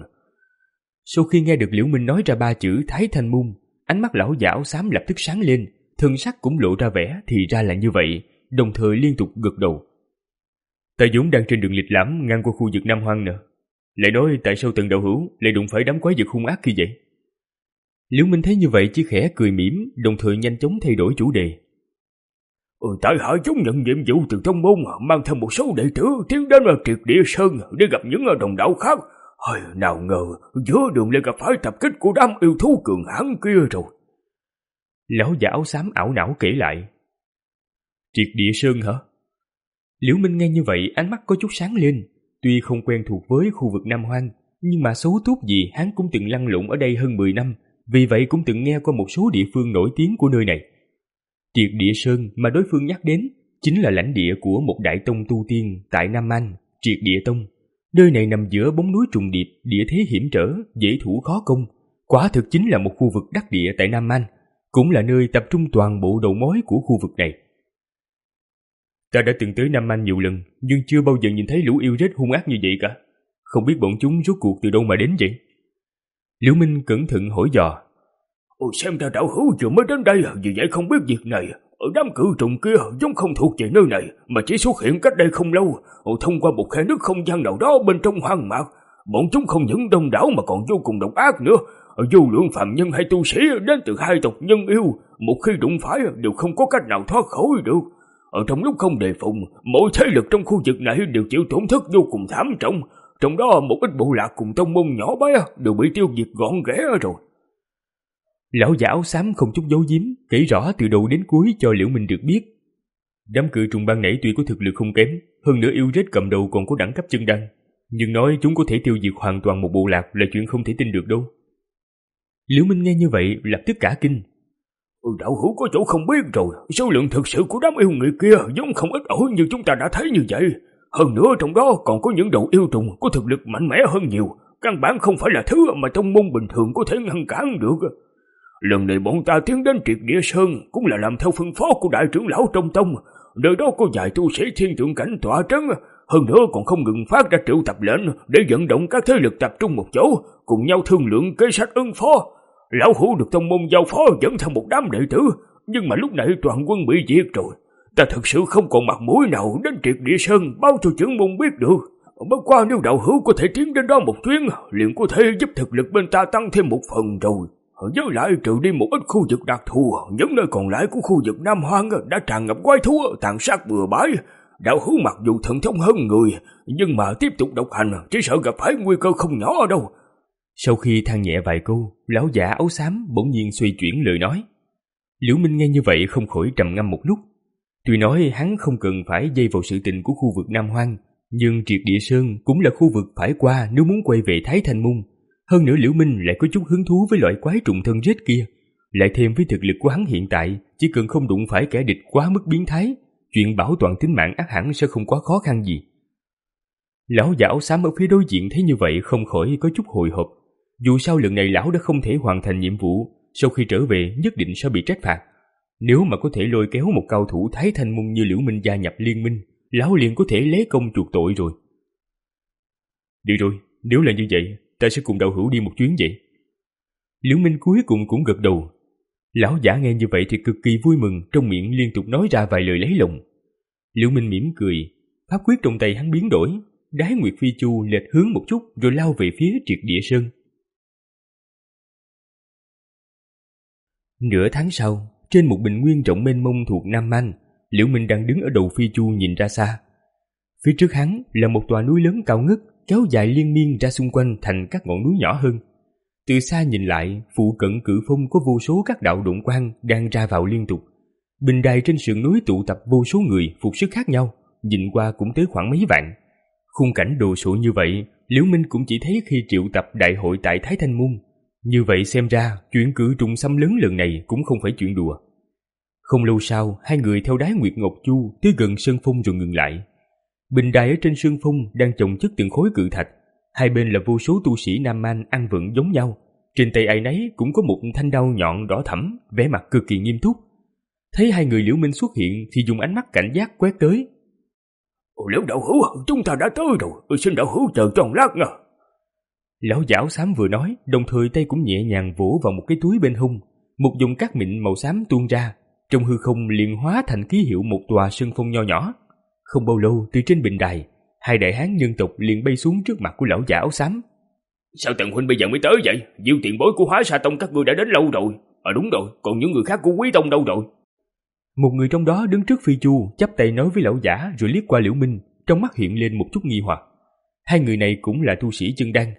Sau khi nghe được Liễu Minh nói ra ba chữ Thái Thanh Môn, ánh mắt lão già áo xám lập tức sáng lên, thân sắc cũng lộ ra vẻ thì ra là như vậy, đồng thời liên tục gật đầu. Ta vốn đang trên đường lịch lãm ngang qua khu vực Nam Hoang nè, lại nói tại sao Tần đạo hữu lại đụng phải đám quái vật hung ác như vậy? Liễu Minh thấy như vậy chỉ khẽ cười mỉm, đồng thời nhanh chóng thay đổi chủ đề. Ừ, tại hạ chúng nhận nhiệm vụ từ tông môn, mang theo một số đệ tử tiến đến Triệt Địa Sơn để gặp những đồng đạo khác. Hơi, nào ngờ giữa đường lại gặp phải tập kích của đám yêu thú cường hãn kia rồi. Lão già áo xám ảo não kể lại. Triệt Địa Sơn hả? Liễu Minh nghe như vậy ánh mắt có chút sáng lên. Tuy không quen thuộc với khu vực Nam Hoang, nhưng mà xấu tốt gì hắn cũng từng lăn lộn ở đây hơn mười năm, vì vậy cũng từng nghe qua một số địa phương nổi tiếng của nơi này. Triệt Địa Sơn mà đối phương nhắc đến chính là lãnh địa của một đại tông tu tiên tại Nam Man, Triệt Địa Tông. Nơi này nằm giữa bóng núi trùng điệp, địa thế hiểm trở, dễ thủ khó công. Quả thực chính là một khu vực đắc địa tại Nam Man, cũng là nơi tập trung toàn bộ đầu mối của khu vực này. Ta đã từng tới Nam Man nhiều lần, nhưng chưa bao giờ nhìn thấy lũ yêu rết hung ác như vậy cả. Không biết bọn chúng rốt cuộc từ đâu mà đến vậy? Liễu Minh cẩn thận hỏi dò. Ôi, xem ra đạo hữu vừa mới đến đây, vì vậy không biết việc này. Ở đám cự trùng kia giống không thuộc về nơi này, mà chỉ xuất hiện cách đây không lâu. Ồ, thông qua một khe nước không gian nào đó bên trong hoang mạc. Bọn chúng không những đông đảo mà còn vô cùng độc ác nữa. Vô lượng phàm nhân hay tu sĩ đến từ hai tộc nhân yêu, một khi đụng phải đều không có cách nào thoát khỏi được. Ở trong lúc không đề phòng, mỗi thế lực trong khu vực này đều chịu tổn thất vô cùng thảm trọng. Trong đó một ít bộ lạc cùng tông môn nhỏ bé đều bị tiêu diệt gọn ghẽ rồi. Lão già áo xám không chút giấu giếm, kể rõ từ đầu đến cuối cho Liễu Minh được biết. Đám cự trùng ban nãy tuy có thực lực không kém, hơn nữa yêu rết cầm đầu còn có đẳng cấp chân đan, nhưng nói chúng có thể tiêu diệt hoàn toàn một bộ lạc là chuyện không thể tin được đâu. Liễu Minh nghe như vậy lập tức cả kinh. Ừ, đạo hữu có chỗ không biết rồi, số lượng thực sự của đám yêu người kia giống không ít ỏi như chúng ta đã thấy như vậy. Hơn nữa trong đó còn có những đầu yêu trùng có thực lực mạnh mẽ hơn nhiều, căn bản không phải là thứ mà tông môn bình thường có thể ngăn cản được. Lần này bọn ta tiến đến Triệt Địa Sơn cũng là làm theo phân phó của đại trưởng lão trong tông, nơi đó có vài tu sĩ thiên tượng cảnh tọa trấn, hơn nữa còn không ngừng phát ra triệu tập lệnh để vận động các thế lực tập trung một chỗ, cùng nhau thương lượng kế sách ứng phó. Lão hữu được tông môn giao phó dẫn theo một đám đệ tử, nhưng mà lúc này toàn quân bị diệt rồi. Ta thực sự không còn mặt mũi nào đến Triệt Địa Sơn bao cho trưởng môn biết được. Bất qua nếu đạo hữu có thể tiến đến đó một chuyến, liền có thể giúp thực lực bên ta tăng thêm một phần rồi. Với lại trừ đi một ít khu vực đặc thù, những nơi còn lại của khu vực Nam Hoang đã tràn ngập quái thú tàn sát bừa bãi. Đạo hữu mặc dù thần thông hơn người, nhưng mà tiếp tục độc hành chỉ sợ gặp phải nguy cơ không nhỏ ở đâu. Sau khi than nhẹ vài câu, lão già áo xám bỗng nhiên xoay chuyển lời nói. Liễu Minh nghe như vậy không khỏi trầm ngâm một lúc. Tuy nói hắn không cần phải dây vào sự tình của khu vực Nam Hoang, nhưng Triệt Địa Sơn cũng là khu vực phải qua nếu muốn quay về Thái Thanh Môn. Hơn nữa Liễu Minh lại có chút hứng thú với loại quái trùng thân rết kia, lại thêm với thực lực của hắn hiện tại, chỉ cần không đụng phải kẻ địch quá mức biến thái, chuyện bảo toàn tính mạng ắt hẳn sẽ không quá khó khăn gì. Lão già áo xám ở phía đối diện thấy như vậy không khỏi có chút hồi hộp. Dù sao lần này lão đã không thể hoàn thành nhiệm vụ, sau khi trở về nhất định sẽ bị trách phạt. Nếu mà có thể lôi kéo một cao thủ Thái Thanh Môn như Liễu Minh gia nhập liên minh, lão liền có thể lấy công chuộc tội rồi. Được rồi, nếu là như vậy, ta sẽ cùng đạo hữu đi một chuyến vậy. Liễu Minh cuối cùng cũng gật đầu. Lão giả nghe như vậy thì cực kỳ vui mừng, trong miệng liên tục nói ra vài lời lấy lòng. Liễu Minh mỉm cười, pháp quyết trong tay hắn biến đổi, Đái Nguyệt Phi Chu lệch hướng một chút rồi lao về phía Triệt Địa Sơn. Nửa tháng sau, trên một bình nguyên rộng mênh mông thuộc Nam Man, Liễu Minh đang đứng ở đầu Phi Chu nhìn ra xa. Phía trước hắn là một tòa núi lớn cao ngất, kéo dài liên miên ra xung quanh thành các ngọn núi nhỏ hơn. Từ xa nhìn lại, phụ cận cự phong có vô số các đạo độn quang đang ra vào liên tục. Bình đài trên sườn núi tụ tập vô số người phục sức khác nhau, nhìn qua cũng tới khoảng mấy vạn. Khung cảnh đồ sộ như vậy, Liễu Minh cũng chỉ thấy khi triệu tập đại hội tại Thái Thanh Môn. Như vậy xem ra, chuyện cự trùng xâm lớn lần này cũng không phải chuyện đùa. Không lâu sau, hai người theo Đái Nguyệt Ngọc Chu tới gần sơn phong rồi ngừng lại. Bình đài ở trên sơn phong đang chồng chất từng khối cự thạch. Hai bên là vô số tu sĩ Nam Man ăn vận giống nhau. Trên tay ai nấy cũng có một thanh đao nhọn đỏ thẫm, vẻ mặt cực kỳ nghiêm túc. Thấy hai người Liễu Minh xuất hiện thì dùng ánh mắt cảnh giác quét tới. Liễu đạo hữu, chúng ta đã tới rồi, xin đạo hữu chờ tròn lát nha. Lão giả áo xám vừa nói, đồng thời tay cũng nhẹ nhàng vỗ vào một cái túi bên hông. Một dòng cát mịn màu xám tuôn ra, trong hư không liền hóa thành ký hiệu một tòa sơn phong nho nhỏ. Không bao lâu, từ trên bình đài, hai đại hán nhân tộc liền bay xuống trước mặt của lão giả áo xám. Sao Tần huynh bây giờ mới tới vậy? Diêu tiền bối của Hóa Sa Tông các ngươi đã đến lâu rồi. À đúng rồi, còn những người khác của Quý Tông đâu rồi? Một người trong đó đứng trước Phi Chu, chắp tay nói với lão giả rồi liếc qua Liễu Minh, trong mắt hiện lên một chút nghi hoặc. Hai người này cũng là tu sĩ chân đan.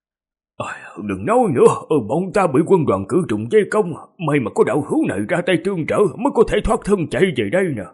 À, đừng nói nữa, ừ, bọn ta bị quân đoàn cử trùng dây công, may mà có đạo hữu này ra tay tương trợ mới có thể thoát thân chạy về đây nè.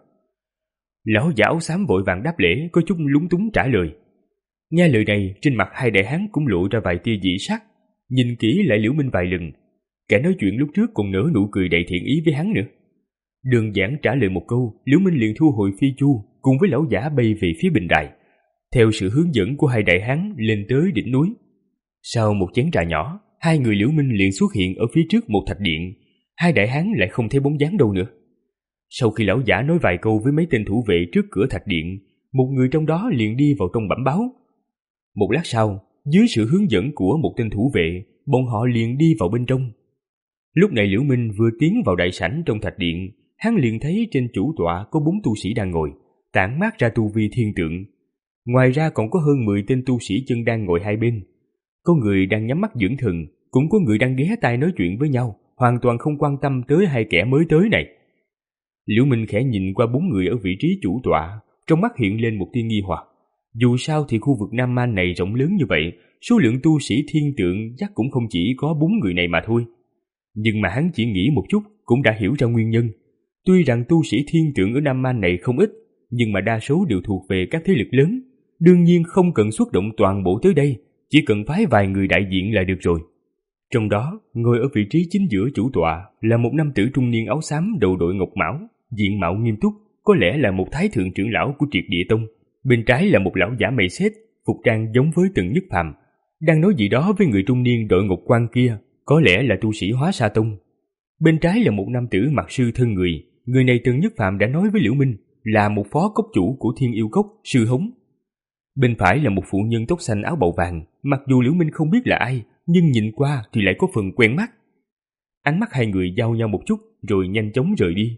Lão giả áo xám vội vàng đáp lễ, có chút lúng túng trả lời. Nghe lời này, trên mặt hai đại hán cũng lộ ra vài tia dị sắc, nhìn kỹ lại Liễu Minh vài lần. Kẻ nói chuyện lúc trước còn nở nụ cười đầy thiện ý với hắn nữa. Đơn giản trả lời một câu, Liễu Minh liền thu hồi Phi Chu, cùng với lão giả bay về phía bình đài, theo sự hướng dẫn của hai đại hán lên tới đỉnh núi. Sau một chén trà nhỏ, hai người Liễu Minh liền xuất hiện ở phía trước một thạch điện. Hai đại hán lại không thấy bóng dáng đâu nữa. Sau khi lão giả nói vài câu với mấy tên thủ vệ trước cửa thạch điện, một người trong đó liền đi vào trong bẩm báo. Một lát sau, dưới sự hướng dẫn của một tên thủ vệ, bọn họ liền đi vào bên trong. Lúc này Liễu Minh vừa tiến vào đại sảnh trong thạch điện, hắn liền thấy trên chủ tọa có bốn tu sĩ đang ngồi, tản mát ra tu vi thiên tượng. Ngoài ra còn có hơn mười tên tu sĩ chân đang ngồi hai bên. Có người đang nhắm mắt dưỡng thần, cũng có người đang ghé tai nói chuyện với nhau, hoàn toàn không quan tâm tới hai kẻ mới tới này. Liễu Minh khẽ nhìn qua bốn người ở vị trí chủ tọa, trong mắt hiện lên một tia nghi hoặc. Dù sao thì khu vực Nam Man này rộng lớn như vậy, số lượng tu sĩ thiên tượng chắc cũng không chỉ có bốn người này mà thôi. Nhưng mà hắn chỉ nghĩ một chút cũng đã hiểu ra nguyên nhân. Tuy rằng tu sĩ thiên tượng ở Nam Man này không ít, nhưng mà đa số đều thuộc về các thế lực lớn. Đương nhiên không cần xuất động toàn bộ tới đây, chỉ cần phái vài người đại diện là được rồi. Trong đó, ngồi ở vị trí chính giữa chủ tọa là một nam tử trung niên áo xám đầu đội ngọc mão, diện mạo nghiêm túc, có lẽ là một thái thượng trưởng lão của Triệt Địa Tông. Bên trái là một lão giả mày xết, phục trang giống với Tần Nhất Phàm, đang nói gì đó với người trung niên đội ngọc quan kia, có lẽ là tu sĩ Hóa Sa Tông. Bên trái là một nam tử mặc sư thân người, người này Tần Nhất Phàm đã nói với Liễu Minh là một phó cốc chủ của Thiên Yêu Cốc, Sư Hống. Bên phải là một phụ nhân tóc xanh áo bào vàng, mặc dù Liễu Minh không biết là ai, nhưng nhìn qua thì lại có phần quen mắt. Ánh mắt hai người giao nhau một chút rồi nhanh chóng rời đi.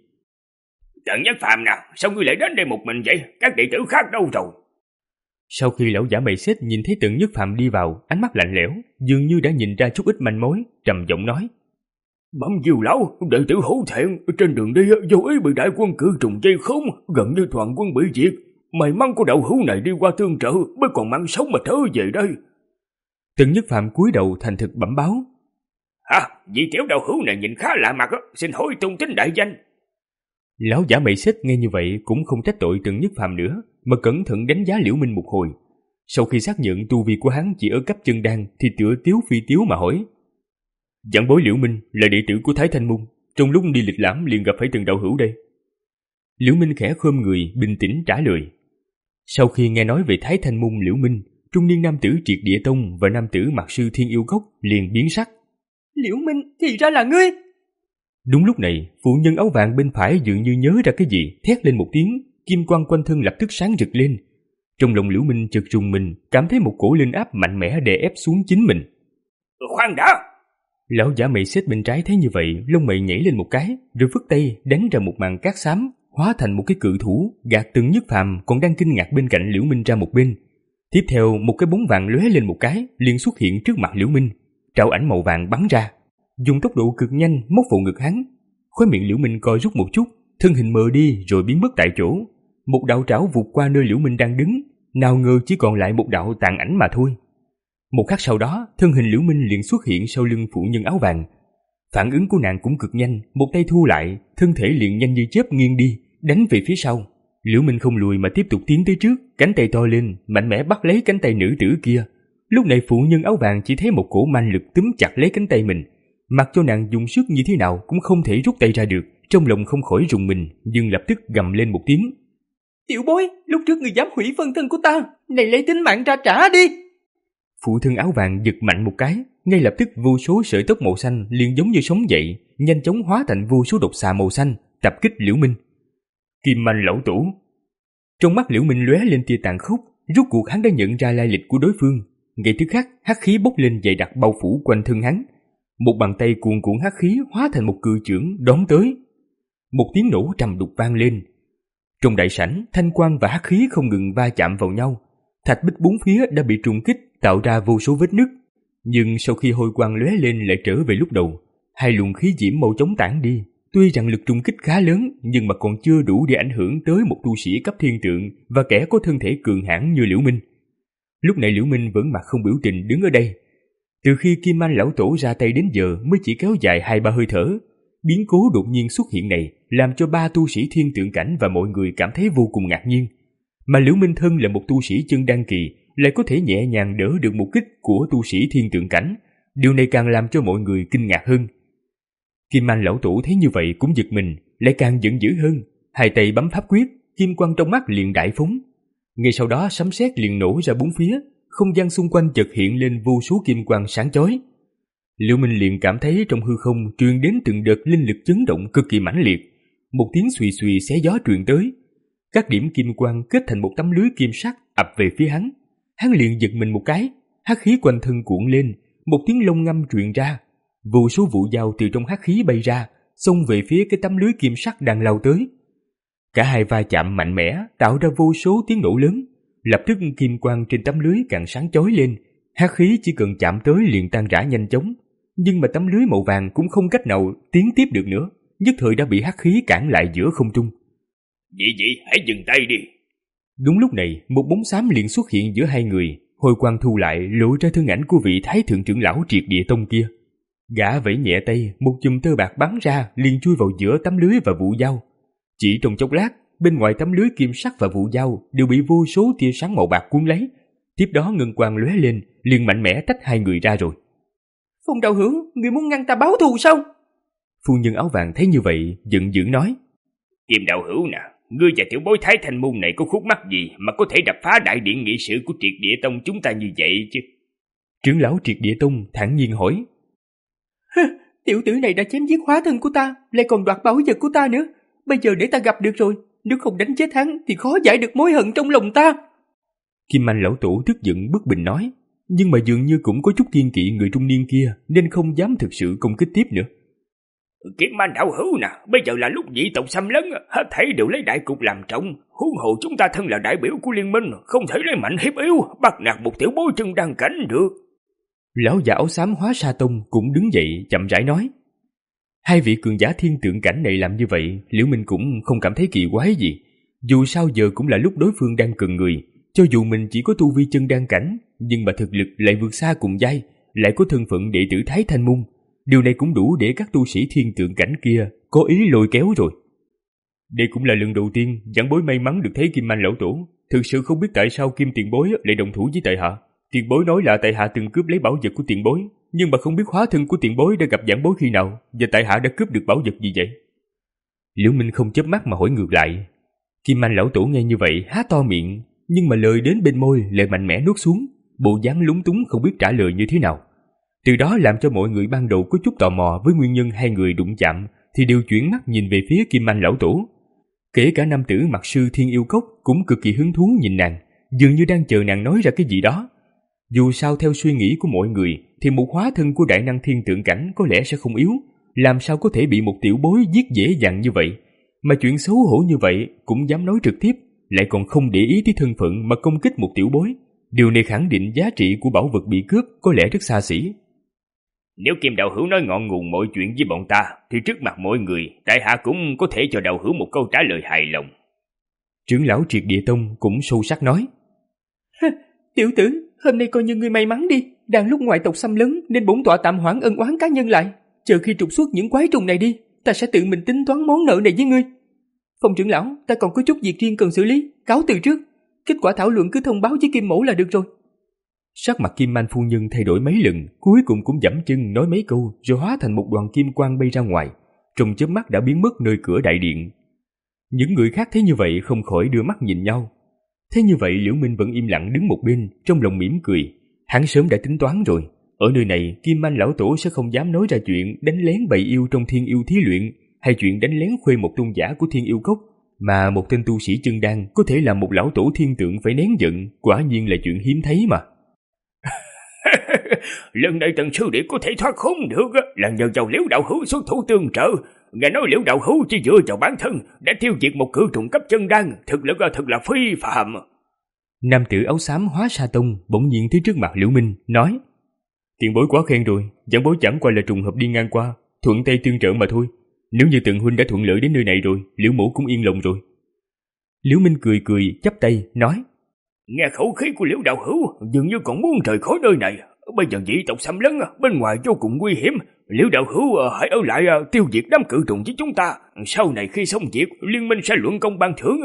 Tần Nhất Phàm nào, sao ngươi lại đến đây một mình vậy? Các đệ tử khác đâu rồi? Sau khi lão giả mày xết nhìn thấy Tần Nhất Phàm đi vào, ánh mắt lạnh lẽo, dường như đã nhìn ra chút ít manh mối, trầm giọng nói: Bẩm Diêu lão, đệ tử hổ thẹn, trên đường đi vô ý bị đại quân cử trùng dây khốn, gần như toàn quân bị diệt. May mắn của đạo hữu này đi qua tương trợ mới còn mang sống mà trở về đây. Tần Nhất Phàm cúi đầu thành thực bẩm báo: Hả, vị tiểu đạo hữu này nhìn khá lạ mặt, xin hỏi tung tính đại danh. Lão giả mày xết nghe như vậy cũng không trách tội Tần Nhất Phàm nữa, mà cẩn thận đánh giá Liễu Minh một hồi. Sau khi xác nhận tu vi của hắn chỉ ở cấp chân đan thì tựa tiếu phi tiếu mà hỏi: Giảng bối Liễu Minh là đệ tử của Thái Thanh Môn, trong lúc đi lịch lãm liền gặp phải Tần đạo hữu đây. Liễu Minh khẽ khom người bình tĩnh trả lời. Sau khi nghe nói về Thái Thanh Môn Liễu Minh, trung niên nam tử Triệt Địa Tông và nam tử mặc sư Thiên Yêu Cốc liền biến sắc. Liễu Minh thì ra là ngươi. Đúng lúc này, phụ nhân áo vàng bên phải dường như nhớ ra cái gì, thét lên một tiếng, kim quang quanh thân lập tức sáng rực lên. Trong lòng Liễu Minh chợt rùng mình, cảm thấy một cổ linh áp mạnh mẽ đè ép xuống chính mình. Khoan đã! Lão giả mày xếp bên trái thấy như vậy, lông mày nhảy lên một cái, rồi phất tay đánh ra một màn cát xám, hóa thành một cái cự thủ, gạt Từng Nhất Phàm còn đang kinh ngạc bên cạnh Liễu Minh ra một bên. Tiếp theo, một cái bóng vàng lóe lên một cái, liền xuất hiện trước mặt Liễu Minh. Trảo ảnh màu vàng bắn ra, dùng tốc độ cực nhanh móc vào ngực hắn. Khóe miệng Liễu Minh co rút một chút, thân hình mờ đi rồi biến mất tại chỗ. Một đạo trảo vụt qua nơi Liễu Minh đang đứng, nào ngờ chỉ còn lại một đạo tàn ảnh mà thôi. Một khắc sau đó, thân hình Liễu Minh liền xuất hiện sau lưng phụ nhân áo vàng. Phản ứng của nàng cũng cực nhanh, một tay thu lại, thân thể liền nhanh như chớp nghiêng đi, đánh về phía sau. Liễu Minh không lùi mà tiếp tục tiến tới trước, cánh tay to lên, mạnh mẽ bắt lấy cánh tay nữ tử kia. Lúc này phụ nhân áo vàng chỉ thấy một cổ manh lực túm chặt lấy cánh tay mình, mặc cho nàng dùng sức như thế nào cũng không thể rút tay ra được, trong lòng không khỏi rùng mình, nhưng lập tức gầm lên một tiếng. Tiểu bối, lúc trước người dám hủy phân thân của ta, này lấy tính mạng ra trả đi. Phụ thân áo vàng giật mạnh một cái, ngay lập tức vô số sợi tóc màu xanh liền giống như sống dậy, nhanh chóng hóa thành vô số độc xà màu xanh, tập kích Liễu Minh. Kim Manh lão tổ. Trong mắt Liễu Minh lóe lên tia tàn khốc, rốt cuộc hắn đã nhận ra lai lịch của đối phương. Ngay tức khắc, hắc khí bốc lên dày đặc bao phủ quanh thân hắn. Một bàn tay cuồn cuộn hắc khí hóa thành một cự chưởng đón tới. Một tiếng nổ trầm đục vang lên. Trong đại sảnh, thanh quang và hắc khí không ngừng va chạm vào nhau. Thạch bích bốn phía đã bị trùng kích, tạo ra vô số vết nứt. Nhưng sau khi hôi quang lóe lên lại trở về lúc đầu, hai luồng khí diễm mau chóng tản đi. Tuy rằng lực trùng kích khá lớn, nhưng mà còn chưa đủ để ảnh hưởng tới một tu sĩ cấp thiên tượng và kẻ có thân thể cường hãn như Liễu Minh. Lúc này Liễu Minh vẫn mặt không biểu tình đứng ở đây. Từ khi Kim Manh lão tổ ra tay đến giờ mới chỉ kéo dài hai ba hơi thở. Biến cố đột nhiên xuất hiện này làm cho ba tu sĩ thiên tượng cảnh và mọi người cảm thấy vô cùng ngạc nhiên. Mà Liễu Minh thân là một tu sĩ chân đan kỳ, lại có thể nhẹ nhàng đỡ được một kích của tu sĩ thiên tượng cảnh. Điều này càng làm cho mọi người kinh ngạc hơn. Kim Manh lão tổ thấy như vậy cũng giật mình, lại càng giận dữ hơn. Hai tay bấm pháp quyết, kim quang trong mắt liền đại phóng. Ngay sau đó sấm sét liền nổ ra bốn phía, không gian xung quanh chợt hiện lên vô số kim quang sáng chói. Liễu Minh liền cảm thấy trong hư không truyền đến từng đợt linh lực chấn động cực kỳ mãnh liệt. Một tiếng xùy xùy xé gió truyền tới. Các điểm kim quang kết thành một tấm lưới kim sắc ập về phía hắn. Hắn liền giật mình một cái, hắc khí quanh thân cuộn lên, một tiếng long ngâm truyền ra. Vô số vụ dao từ trong hắc khí bay ra, xông về phía cái tấm lưới kim sắc đang lao tới. Cả hai va chạm mạnh mẽ, tạo ra vô số tiếng nổ lớn. Lập tức kim quang trên tấm lưới càng sáng chói lên, hắc khí chỉ cần chạm tới liền tan rã nhanh chóng. Nhưng mà tấm lưới màu vàng cũng không cách nào tiến tiếp được nữa, nhất thời đã bị hắc khí cản lại giữa không trung. Dị dị, hãy dừng tay đi. Đúng lúc này, một bóng xám liền xuất hiện giữa hai người, hồi quang thu lại lộ ra thân ảnh của vị thái thượng trưởng lão Triệt Địa Tông kia. Gã vẫy nhẹ tay, một chùm tơ bạc bắn ra liền chui vào giữa tấm lưới và vụ dao. Chỉ trong chốc lát, bên ngoài tấm lưới kim sắc và vụ dao đều bị vô số tia sáng màu bạc cuốn lấy. Tiếp đó ngân quang lóe lên, liền mạnh mẽ tách hai người ra rồi. Phong đạo hữu, người muốn ngăn ta báo thù sao? Phu nhân áo vàng thấy như vậy, giận dữ nói. Kim đạo hữu nè, ngươi và tiểu bối Thái Thanh Môn này có khúc mắc gì mà có thể đập phá đại điện nghị sự của Triệt Địa Tông chúng ta như vậy chứ? Trưởng lão Triệt Địa Tông thản nhiên hỏi. Tiểu tử này đã chém giết hóa thân của ta, lại còn đoạt bảo vật của ta nữa. Bây giờ để ta gặp được rồi, nếu không đánh chết hắn thì khó giải được mối hận trong lòng ta. Kim Manh lão tổ tức giận bất bình nói, nhưng mà dường như cũng có chút kiên kỵ người trung niên kia nên không dám thực sự công kích tiếp nữa. Kim Manh đạo hữu nè, bây giờ là lúc dị tộc xâm lấn, hết thảy đều lấy đại cục làm trọng. Huống hồ chúng ta thân là đại biểu của liên minh, không thể lấy mạnh hiếp yếu, bắt nạt một tiểu bối chân đang cảnh được. Lão già áo xám Hóa Sa Tông cũng đứng dậy chậm rãi nói. Hai vị cường giả thiên tượng cảnh này làm như vậy, Liễu Minh cũng không cảm thấy kỳ quái gì. Dù sao giờ cũng là lúc đối phương đang cần người, cho dù mình chỉ có tu vi chân đan cảnh, nhưng mà thực lực lại vượt xa cùng giai, lại có thân phận đệ tử Thái Thanh Môn. Điều này cũng đủ để các tu sĩ thiên tượng cảnh kia có ý lôi kéo rồi. Đây cũng là lần đầu tiên giảng bối may mắn được thấy Kim Manh lão tổ. Thực sự không biết tại sao Kim tiền bối lại đồng thủ với tại hạ. Tiền bối nói là tại hạ từng cướp lấy bảo vật của tiền bối, nhưng mà không biết hóa thân của tiền bối đã gặp giảng bối khi nào, và tại hạ đã cướp được bảo vật gì vậy? Liễu Minh không chớp mắt mà hỏi ngược lại. Kim Manh lão tổ nghe như vậy há to miệng, nhưng mà lời đến bên môi lại mạnh mẽ nuốt xuống, bộ dáng lúng túng không biết trả lời như thế nào. Từ đó làm cho mọi người ban đầu có chút tò mò với nguyên nhân hai người đụng chạm, thì đều chuyển mắt nhìn về phía Kim Anh lão tổ. Kể cả nam tử mặc sư Thiên Yêu Cốc cũng cực kỳ hứng thú nhìn nàng, dường như đang chờ nàng nói ra cái gì đó. Dù sao theo suy nghĩ của mọi người thì một hóa thân của đại năng thiên tượng cảnh có lẽ sẽ không yếu, làm sao có thể bị một tiểu bối giết dễ dàng như vậy. Mà chuyện xấu hổ như vậy cũng dám nói trực tiếp, lại còn không để ý tới thân phận mà công kích một tiểu bối. Điều này khẳng định giá trị của bảo vật bị cướp có lẽ rất xa xỉ. Nếu Kim đạo hữu nói ngọn nguồn mọi chuyện với bọn ta, thì trước mặt mọi người, tại hạ cũng có thể cho đạo hữu một câu trả lời hài lòng. Trưởng lão Triệt Địa Tông cũng sâu sắc nói. Tiểu tử, hôm nay coi như ngươi may mắn đi, đang lúc ngoại tộc xâm lấn nên bổn tọa tạm hoãn ân oán cá nhân lại. Chờ khi trục xuất những quái trùng này đi, ta sẽ tự mình tính toán món nợ này với ngươi. Phong trưởng lão, ta còn có chút việc riêng cần xử lý, cáo từ trước. Kết quả thảo luận cứ thông báo với Kim mẫu là được rồi. Sắc mặt Kim Anh phu nhân thay đổi mấy lần, cuối cùng cũng giẫm chân nói mấy câu rồi hóa thành một đoàn kim quang bay ra ngoài, trong chớp mắt đã biến mất nơi cửa đại điện. Những người khác thấy như vậy không khỏi đưa mắt nhìn nhau. Thế như vậy Liễu Minh vẫn im lặng đứng một bên, trong lòng mỉm cười. Hắn sớm đã tính toán rồi, ở nơi này Kim Anh lão tổ sẽ không dám nói ra chuyện đánh lén bầy yêu trong Thiên Yêu Thí Luyện, hay chuyện đánh lén khuê một tôn giả của Thiên Yêu Cốc, mà một tên tu sĩ chân đan có thể làm một lão tổ thiên tượng phải nén giận, quả nhiên là chuyện hiếm thấy mà. Lần này tần sư đệ có thể thoát khốn được là nhờ vào Liễu đạo hữu xuất thủ tương trợ. Nghe nói Liễu đạo hữu chỉ dựa vào bản thân đã tiêu diệt một cự trùng cấp chân đan, thực lực thật là phi phàm. Nam tử áo xám Hóa Sa Tông bỗng nhiên tới trước mặt Liễu Minh nói: Tiền bối quá khen rồi, giảng bối chẳng qua là trùng hợp đi ngang qua, thuận tay tương trợ mà thôi. Nếu như Tần huynh đã thuận lợi đến nơi này rồi, Liễu mẫu cũng yên lòng rồi. Liễu Minh cười cười chắp tay nói: Nghe khẩu khí của Liễu đạo hữu dường như còn muốn rời khỏi nơi này. Bây giờ dị tộc xâm lấn bên ngoài vô cùng nguy hiểm, Liễu đạo hữu hãy ở lại tiêu diệt đám cự trùng với chúng ta. Sau này khi xong việc, liên minh sẽ luận công ban thưởng.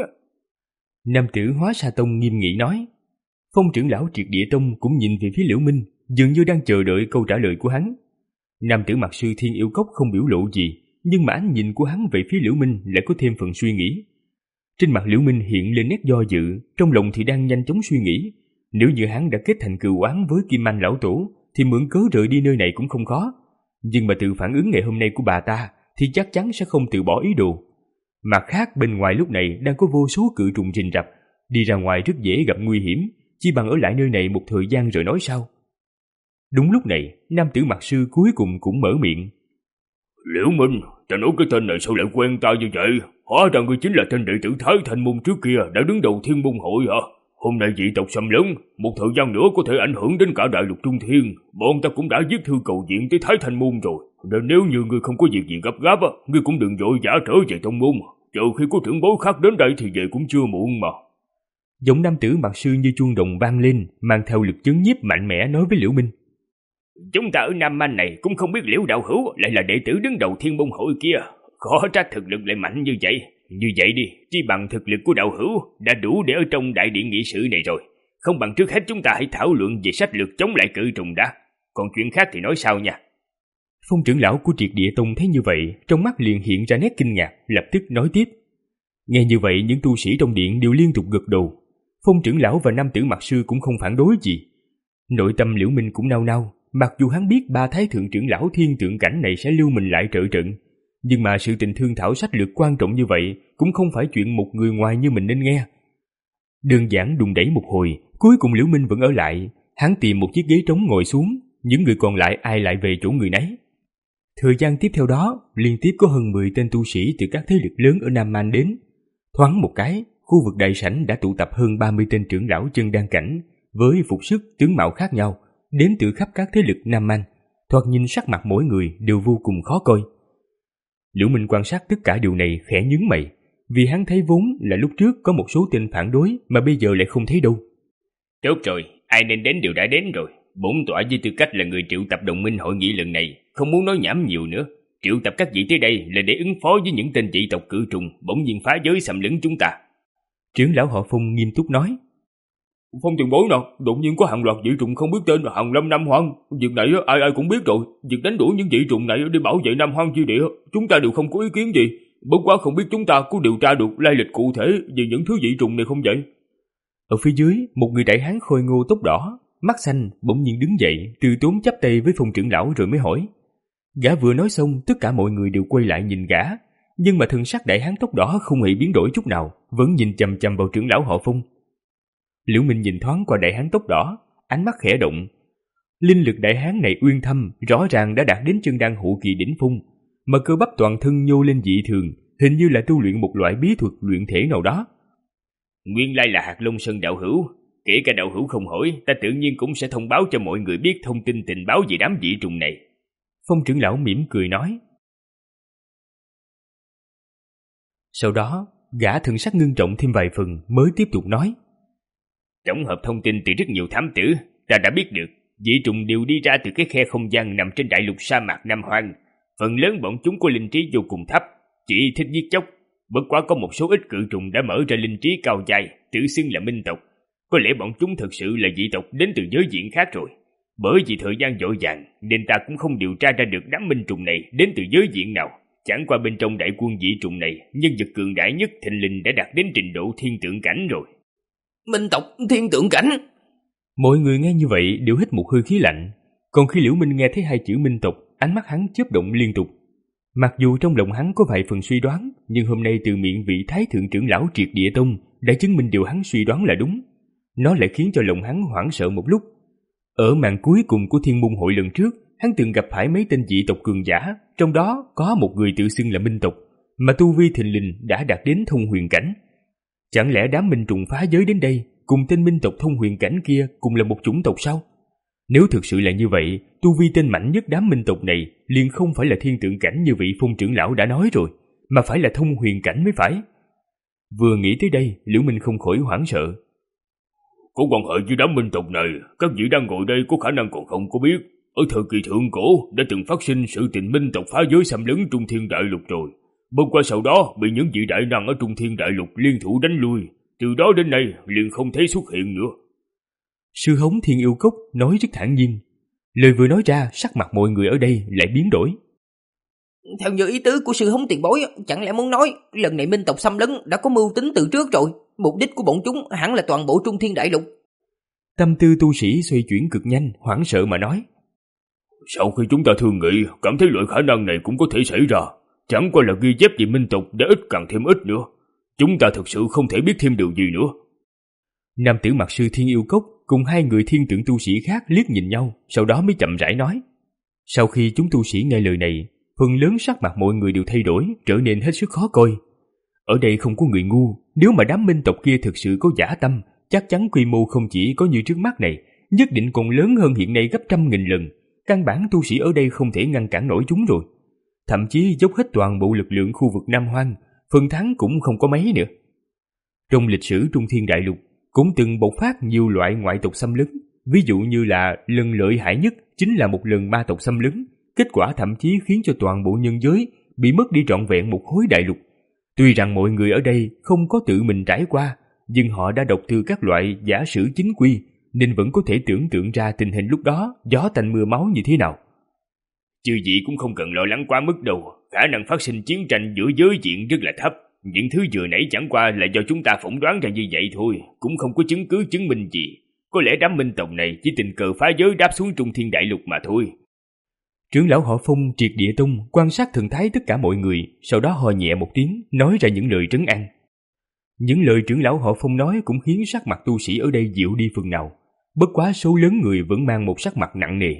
Nam tử Hóa Sa Tông nghiêm nghị nói. Phong trưởng lão Triệt Địa Tông cũng nhìn về phía Liễu Minh, dường như đang chờ đợi câu trả lời của hắn. Nam tử mặc sư Thiên Yêu Cốc không biểu lộ gì, nhưng mà ánh nhìn của hắn về phía Liễu Minh lại có thêm phần suy nghĩ. Trên mặt Liễu Minh hiện lên nét do dự, trong lòng thì đang nhanh chóng suy nghĩ. Nếu như hắn đã kết thành cừu oán với Kim Anh lão tổ, thì mượn cớ rời đi nơi này cũng không khó. Nhưng mà từ phản ứng ngày hôm nay của bà ta, thì chắc chắn sẽ không từ bỏ ý đồ. Mặt khác bên ngoài lúc này đang có vô số cự trùng rình rập, đi ra ngoài rất dễ gặp nguy hiểm, chỉ bằng ở lại nơi này một thời gian rồi nói sau. Đúng lúc này, nam tử mặc sư cuối cùng cũng mở miệng. Liễu Minh, ta nói cái tên này sao lại quen ta như vậy? Hóa ra ngươi chính là tên đệ tử Thái Thanh Môn trước kia đã đứng đầu Thiên Môn hội hả? Hôm nay dị tộc xâm lấn, một thời gian nữa có thể ảnh hưởng đến cả đại lục Trung Thiên. Bọn ta cũng đã viết thư cầu viện tới Thái Thanh Môn rồi. Nên nếu như ngươi không có việc gì gấp gáp, ngươi cũng đừng vội vã trở về tông môn. Chờ khi có trưởng bối khác đến đây thì về cũng chưa muộn mà. Giọng nam tử mặc sư như chuông đồng vang lên, mang theo lực chấn nhiếp mạnh mẽ nói với Liễu Minh. Chúng ta ở Nam Man này cũng không biết Liễu đạo hữu lại là đệ tử đứng đầu Thiên Môn hội kia. Khó trách thực lực lại mạnh như vậy. Như vậy đi, chỉ bằng thực lực của đạo hữu đã đủ để ở trong đại điện nghị sự này rồi. Không bằng trước hết chúng ta hãy thảo luận về sách lược chống lại cự trùng đã. Còn chuyện khác thì nói sau nha. Phong trưởng lão của Triệt Địa Tông thấy như vậy, trong mắt liền hiện ra nét kinh ngạc, lập tức nói tiếp. Nghe như vậy những tu sĩ trong điện đều liên tục gật đầu. Phong trưởng lão và nam tử mặc sư cũng không phản đối gì. Nội tâm Liễu Minh cũng nao nao, mặc dù hắn biết ba thái thượng trưởng lão thiên tượng cảnh này sẽ lưu mình lại trợ trận. Nhưng mà sự tình thương thảo sách lược quan trọng như vậy cũng không phải chuyện một người ngoài như mình nên nghe. Đơn giản đùng đẩy một hồi, cuối cùng Liễu Minh vẫn ở lại. Hắn tìm một chiếc ghế trống ngồi xuống, những người còn lại ai lại về chỗ người nấy. Thời gian tiếp theo đó, liên tiếp có hơn mười tên tu sĩ từ các thế lực lớn ở Nam Man đến. Thoáng một cái, khu vực đại sảnh đã tụ tập hơn ba mươi tên trưởng lão chân đan cảnh, với phục sức tướng mạo khác nhau, đến từ khắp các thế lực Nam Man. Thoạt nhìn sắc mặt mỗi người đều vô cùng khó coi. Liễu Minh quan sát tất cả điều này khẽ nhướng mày, vì hắn thấy vốn là lúc trước có một số tên phản đối mà bây giờ lại không thấy đâu. Tốt rồi, ai nên đến đều đã đến rồi. Bổn tọa với tư cách là người triệu tập đồng minh hội nghị lần này, không muốn nói nhảm nhiều nữa. Triệu tập các vị tới đây là để ứng phó với những tên dị tộc cự trùng bỗng nhiên phá giới xâm lấn chúng ta. Trưởng lão họ Phong nghiêm túc nói. Phong tiền bối nào, đột nhiên có hàng loạt dị trùng không biết tên hàng lâm Nam Hoang. Việc này ai ai cũng biết rồi. Việc đánh đuổi những dị trùng này để bảo vệ Nam Hoang chi địa, chúng ta đều không có ý kiến gì. Bất quá không biết chúng ta có điều tra được lai lịch cụ thể về những thứ dị trùng này không vậy? Ở phía dưới, một người đại hán khôi ngô tóc đỏ, mắt xanh bỗng nhiên đứng dậy, từ tốn chắp tay với Phong trưởng lão rồi mới hỏi. Gã vừa nói xong, tất cả mọi người đều quay lại nhìn gã, nhưng mà thần sắc đại hán tóc đỏ không hề biến đổi chút nào, vẫn nhìn chằm chằm vào trưởng lão họ Phong. Liễu Minh nhìn thoáng qua đại hán tóc đỏ, ánh mắt khẽ động. Linh lực đại hán này uyên thâm, rõ ràng đã đạt đến chân đan hậu kỳ đỉnh phong, mà cơ bắp toàn thân nhô lên dị thường, hình như là tu luyện một loại bí thuật luyện thể nào đó. Nguyên lai là Hạt Long Sơn đạo hữu, kể cả đạo hữu không hỏi, ta tự nhiên cũng sẽ thông báo cho mọi người biết thông tin tình báo về đám dị trùng này. Phong trưởng lão mỉm cười nói. Sau đó, gã thần sắc ngưng trọng thêm vài phần mới tiếp tục nói. Tổng hợp thông tin từ rất nhiều thám tử, ta đã biết được dị trùng đều đi ra từ cái khe không gian nằm trên đại lục sa mạc Nam Hoang. Phần lớn bọn chúng có linh trí vô cùng thấp, chỉ thích giết chóc. Bất quá có một số ít cự trùng đã mở ra linh trí cao dài, tự xưng là minh tộc. Có lẽ bọn chúng thực sự là dị tộc đến từ giới diện khác rồi. Bởi vì thời gian dội dàng nên ta cũng không điều tra ra được đám minh trùng này đến từ giới diện nào. Chẳng qua bên trong đại quân dị trùng này, nhân vật cường đại nhất thình lình đã đạt đến trình độ thiên tượng cảnh rồi. Minh tộc thiên tượng cảnh? Mọi người nghe như vậy đều hít một hơi khí lạnh. Còn khi Liễu Minh nghe thấy hai chữ minh tộc, ánh mắt hắn chớp động liên tục. Mặc dù trong lòng hắn có vài phần suy đoán, nhưng hôm nay từ miệng vị Thái Thượng trưởng lão Triệt Địa Tông đã chứng minh điều hắn suy đoán là đúng. Nó lại khiến cho lòng hắn hoảng sợ một lúc. Ở màn cuối cùng của Thiên Môn Hội lần trước, hắn từng gặp phải mấy tên dị tộc cường giả, trong đó có một người tự xưng là minh tộc, mà tu vi thình lình đã đạt đến thông huyền cảnh. Chẳng lẽ đám minh trùng phá giới đến đây cùng tên minh tộc thông huyền cảnh kia cùng là một chủng tộc sao? Nếu thực sự là như vậy, tu vi tên mạnh nhất đám minh tộc này liền không phải là thiên tượng cảnh như vị Phong trưởng lão đã nói rồi, mà phải là thông huyền cảnh mới phải. Vừa nghĩ tới đây, Liễu Minh không khỏi hoảng sợ. Có quan hệ với đám minh tộc này, các vị đang ngồi đây có khả năng còn không có biết. Ở thời kỳ thượng cổ đã từng phát sinh sự tình minh tộc phá giới xâm lấn Trung Thiên Đại Lục rồi. Bất qua sau đó bị những vị đại năng ở Trung Thiên Đại Lục liên thủ đánh lui. Từ đó đến nay liền không thấy xuất hiện nữa. Sư hống Thiên Yêu Cốc nói rất thản nhiên. Lời vừa nói ra, sắc mặt mọi người ở đây lại biến đổi. Theo như ý tứ của sư hống tiền bối, chẳng lẽ muốn nói lần này minh tộc xâm lấn đã có mưu tính từ trước rồi? Mục đích của bọn chúng hẳn là toàn bộ Trung Thiên Đại Lục. Tâm tư tu sĩ xoay chuyển cực nhanh, hoảng sợ mà nói. Sau khi chúng ta thương nghị, cảm thấy loại khả năng này cũng có thể xảy ra. Chẳng qua là ghi chép về minh tộc đã ít càng thêm ít nữa. Chúng ta thực sự không thể biết thêm điều gì nữa. Nam tử mặc sư Thiên Yêu Cốc cùng hai người thiên tượng tu sĩ khác liếc nhìn nhau, sau đó mới chậm rãi nói. Sau khi chúng tu sĩ nghe lời này, phần lớn sắc mặt mọi người đều thay đổi, trở nên hết sức khó coi. Ở đây không có người ngu, nếu mà đám minh tộc kia thực sự có dã tâm, chắc chắn quy mô không chỉ có như trước mắt này, nhất định còn lớn hơn hiện nay gấp trăm nghìn lần. Căn bản tu sĩ ở đây không thể ngăn cản nổi chúng rồi. Thậm chí dốc hết toàn bộ lực lượng khu vực Nam Hoang, phần thắng cũng không có mấy nữa. Trong lịch sử Trung Thiên Đại Lục cũng từng bộc phát nhiều loại ngoại tộc xâm lấn, ví dụ như là lần lợi hại nhất chính là một lần ma tộc xâm lấn, kết quả thậm chí khiến cho toàn bộ nhân giới bị mất đi trọn vẹn một khối đại lục. Tuy rằng mọi người ở đây không có tự mình trải qua, nhưng họ đã đọc từ các loại giả sử chính quy, nên vẫn có thể tưởng tượng ra tình hình lúc đó gió tanh mưa máu như thế nào. Chư vị cũng không cần lo lắng quá mức đâu, khả năng phát sinh chiến tranh giữa giới diện rất là thấp. Những thứ vừa nãy chẳng qua là do chúng ta phỏng đoán ra như vậy thôi, cũng không có chứng cứ chứng minh gì. Có lẽ đám minh tộc này chỉ tình cờ phá giới đáp xuống Trung Thiên Đại Lục mà thôi. Trưởng lão họ Phong Triệt Địa Tông quan sát thần thái tất cả mọi người, sau đó ho nhẹ một tiếng, nói ra những lời trấn an. Những lời trưởng lão họ Phong nói cũng khiến sắc mặt tu sĩ ở đây dịu đi phần nào, bất quá số lớn người vẫn mang một sắc mặt nặng nề.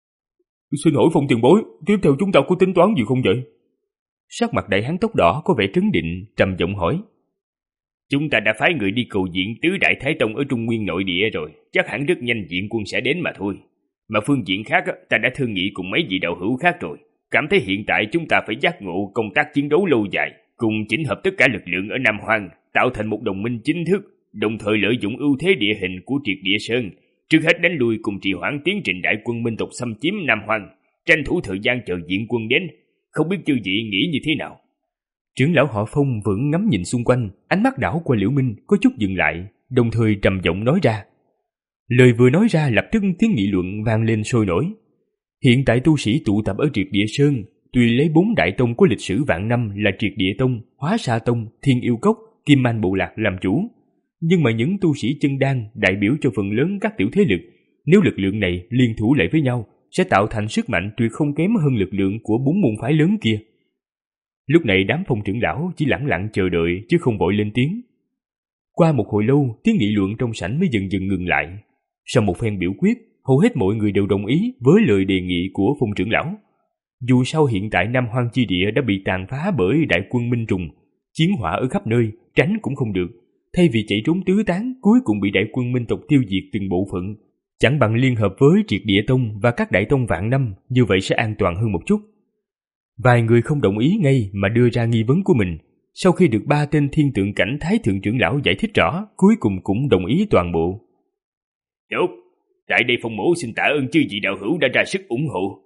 Xin hỏi Phong tiền bối, tiếp theo chúng ta có tính toán gì không vậy? Sắc mặt đại hán tóc đỏ có vẻ trấn định, trầm giọng hỏi. Chúng ta đã phái người đi cầu viện tứ đại thái tông ở Trung Nguyên nội địa rồi, chắc hẳn rất nhanh viện quân sẽ đến mà thôi. Mà phương diện khác, ta đã thương nghị cùng mấy vị đạo hữu khác rồi, cảm thấy hiện tại chúng ta phải giác ngộ công tác chiến đấu lâu dài, cùng chỉnh hợp tất cả lực lượng ở Nam Hoang, tạo thành một đồng minh chính thức, đồng thời lợi dụng ưu thế địa hình của Triệt Địa Sơn, trước hết đánh lui cùng trì hoãn tiến trình đại quân minh tộc xâm chiếm Nam Hoang, tranh thủ thời gian chờ viện quân đến. Không biết chư vị nghĩ như thế nào? Trưởng lão họ Phong vẫn ngắm nhìn xung quanh, ánh mắt đảo qua Liễu Minh có chút dừng lại, đồng thời trầm giọng nói ra. Lời vừa nói ra lập tức tiếng nghị luận vang lên sôi nổi. Hiện tại tu sĩ tụ tập ở Triệt Địa Sơn, tuy lấy bốn đại tông có lịch sử vạn năm là Triệt Địa Tông, Hóa Sa Tông, Thiên Yêu Cốc, Kim Man Bộ Lạc làm chủ, nhưng mà những tu sĩ chân đan đại biểu cho phần lớn các tiểu thế lực, nếu lực lượng này liên thủ lại với nhau, sẽ tạo thành sức mạnh tuyệt không kém hơn lực lượng của bốn môn phái lớn kia. Lúc này đám Phong trưởng lão chỉ lẳng lặng chờ đợi chứ không vội lên tiếng. Qua một hồi lâu, tiếng nghị luận trong sảnh mới dần dần ngừng lại. Sau một phen biểu quyết, hầu hết mọi người đều đồng ý với lời đề nghị của Phong trưởng lão. Dù sao hiện tại Nam Hoang chi địa đã bị tàn phá bởi đại quân Minh Trùng, chiến hỏa ở khắp nơi, tránh cũng không được. Thay vì chạy trốn tứ tán, cuối cùng bị đại quân Minh tộc tiêu diệt từng bộ phận, chẳng bằng liên hợp với Triệt Địa Tông và các đại tông vạn năm, như vậy sẽ an toàn hơn một chút. Vài người không đồng ý ngay mà đưa ra nghi vấn của mình. Sau khi được ba tên thiên tượng cảnh Thái thượng trưởng lão giải thích rõ, cuối cùng cũng đồng ý toàn bộ. Tốt, tại đây Phong mỗ xin tạ ơn chư vị đạo hữu đã ra sức ủng hộ.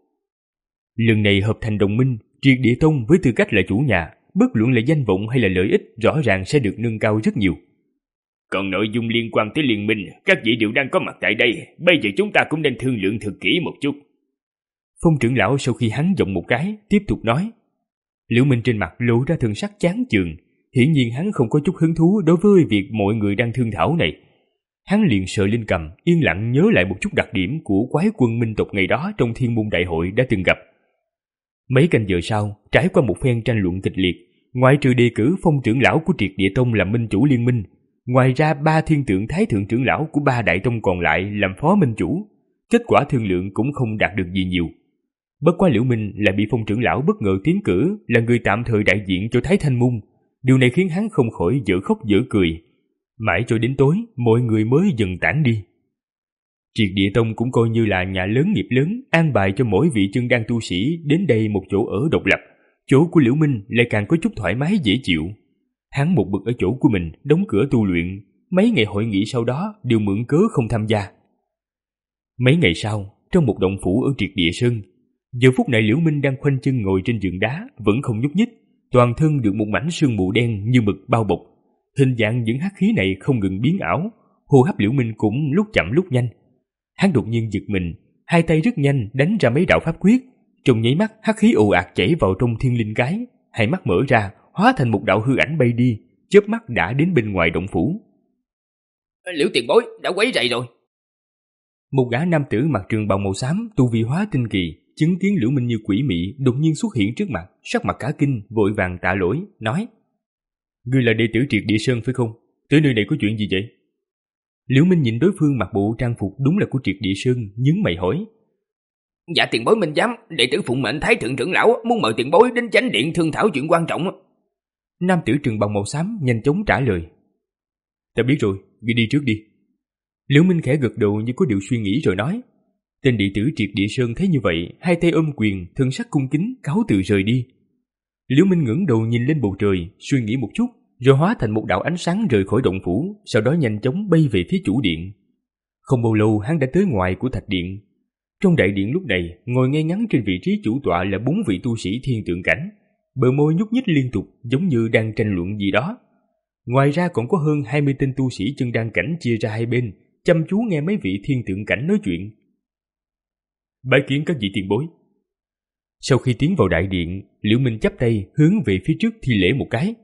Lần này hợp thành đồng minh, Triệt Địa Tông với tư cách là chủ nhà, bất luận là danh vọng hay là lợi ích rõ ràng sẽ được nâng cao rất nhiều. Còn nội dung liên quan tới liên minh, các vị đều đang có mặt tại đây, bây giờ chúng ta cũng nên thương lượng thật kỹ một chút. Phong trưởng lão sau khi hắn giọng một cái, tiếp tục nói. Liễu Minh trên mặt lộ ra thần sắc chán chường, hiển nhiên hắn không có chút hứng thú đối với việc mọi người đang thương thảo này. Hắn liền sờ lên cằm, yên lặng nhớ lại một chút đặc điểm của quái quân Minh tộc ngày đó trong Thiên Môn Đại hội đã từng gặp. Mấy canh giờ sau, trải qua một phen tranh luận kịch liệt, ngoại trừ đề cử Phong trưởng lão của Triệt Địa Tông làm minh chủ liên minh, ngoài ra ba thiên tượng Thái thượng trưởng lão của ba đại tông còn lại làm phó minh chủ, kết quả thương lượng cũng không đạt được gì nhiều. Bất quá Liễu Minh lại bị Phong trưởng lão bất ngờ tiến cử là người tạm thời đại diện cho Thái Thanh Môn, điều này khiến hắn không khỏi dở khóc dở cười. Mãi cho đến tối, mọi người mới dần tản đi. Triệt Địa Tông cũng coi như là nhà lớn nghiệp lớn, an bài cho mỗi vị chân đan tu sĩ đến đây một chỗ ở độc lập. Chỗ của Liễu Minh lại càng có chút thoải mái dễ chịu. Hắn một mực ở chỗ của mình, đóng cửa tu luyện, mấy ngày hội nghị sau đó đều mượn cớ không tham gia. Mấy ngày sau, trong một động phủ ở Triệt Địa Sơn, giờ phút này Liễu Minh đang khoanh chân ngồi trên giường đá, vẫn không nhúc nhích, toàn thân được một mảnh sương mù đen như mực bao bọc. Hình dạng những hắc khí này không ngừng biến ảo, hô hấp Liễu Minh cũng lúc chậm lúc nhanh. Hắn đột nhiên giật mình, hai tay rất nhanh đánh ra mấy đạo pháp quyết, trong nháy mắt hắc khí ồ ạt chảy vào trong thiên linh cái, hai mắt mở ra, hóa thành một đạo hư ảnh bay đi, chớp mắt đã đến bên ngoài động phủ. Liễu tiền bối đã quấy rầy rồi. Một gã nam tử mặc trường bào màu xám, tu vi hóa tinh kỳ, chứng kiến Liễu Minh như quỷ mị đột nhiên xuất hiện trước mặt, sắc mặt cả kinh, vội vàng tạ lỗi, nói: Ngươi là đệ tử Triệt Địa Sơn phải không? Tới nơi này có chuyện gì vậy? Liễu Minh nhìn đối phương mặc bộ trang phục đúng là của Triệt Địa Sơn, nhướng mày hỏi: Dạ tiền bối minh giám, đệ tử phụng mệnh Thái thượng trưởng lão muốn mời tiền bối đến chánh điện thương thảo chuyện quan trọng. Nam tử trường bào màu xám nhanh chóng trả lời: Ta biết rồi, ngươi đi trước đi. Liễu Minh khẽ gật đầu như có điều suy nghĩ rồi nói. Tên đệ tử Triệt Địa Sơn thấy như vậy, hai tay ôm quyền, thân sắc cung kính, cáo từ rời đi. Liễu Minh ngẩng đầu nhìn lên bầu trời, suy nghĩ một chút, rồi hóa thành một đạo ánh sáng rời khỏi động phủ, sau đó nhanh chóng bay về phía chủ điện. Không bao lâu hắn đã tới ngoài của thạch điện. Trong đại điện lúc này, ngồi ngay ngắn trên vị trí chủ tọa là bốn vị tu sĩ thiên tượng cảnh, bờ môi nhúc nhích liên tục giống như đang tranh luận gì đó. Ngoài ra còn có hơn hai mươi tên tu sĩ chân đan cảnh chia ra hai bên, chăm chú nghe mấy vị thiên tượng cảnh nói chuyện. Bái kiến các vị tiền bối. Sau khi tiến vào đại điện, Liễu Minh chắp tay hướng về phía trước thi lễ một cái.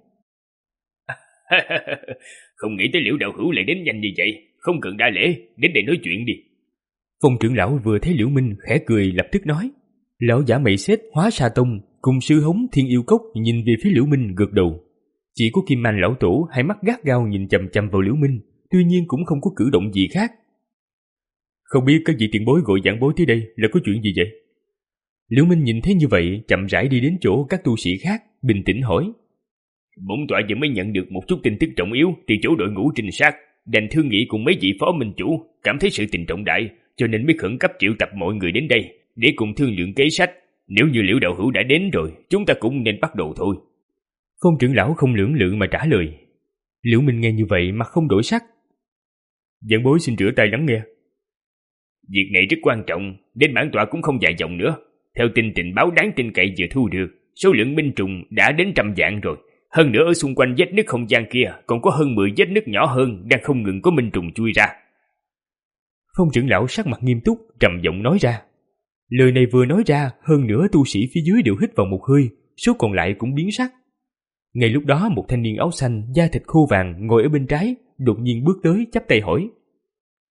Không nghĩ tới Liễu đạo hữu lại đến nhanh như vậy, không cần đa lễ, đến đây nói chuyện đi. Phong trưởng lão vừa thấy Liễu Minh khẽ cười lập tức nói. Lão giả mày xết Hóa Sa Tông cùng sư hống Thiên Yêu Cốc nhìn về phía Liễu Minh gật đầu. Chỉ có Kim Man lão tổ hai mắt gắt gao nhìn chằm chằm vào Liễu Minh, tuy nhiên cũng không có cử động gì khác. Không biết các vị tiền bối gọi giảng bối tới đây là có chuyện gì vậy? Liễu Minh nhìn thấy như vậy, chậm rãi đi đến chỗ các tu sĩ khác, bình tĩnh hỏi. Bổn tọa vừa mới nhận được một chút tin tức trọng yếu từ chỗ đội ngũ trinh sát, đành thương nghị cùng mấy vị phó minh chủ, cảm thấy sự tình trọng đại, cho nên mới khẩn cấp triệu tập mọi người đến đây để cùng thương lượng kế sách. Nếu như Liễu đạo hữu đã đến rồi, chúng ta cũng nên bắt đầu thôi. Phong trưởng lão không lưỡng lự mà trả lời. Liễu Minh nghe như vậy mà không đổi sắc. Giảng bối xin rửa tay lắng nghe. Việc này rất quan trọng, đến bản tọa cũng không dài dòng nữa. Theo tin tình báo đáng tin cậy vừa thu được, số lượng binh trùng đã đến trăm vạn rồi. Hơn nữa ở xung quanh vết nứt không gian kia còn có hơn mười vết nứt nhỏ hơn đang không ngừng có minh trùng chui ra. Phong trưởng lão sắc mặt nghiêm túc, trầm giọng nói ra. Lời này vừa nói ra, hơn nữa tu sĩ phía dưới đều hít vào một hơi, số còn lại cũng biến sắc. Ngay lúc đó một thanh niên áo xanh, da thịt khô vàng ngồi ở bên trái, đột nhiên bước tới chắp tay hỏi.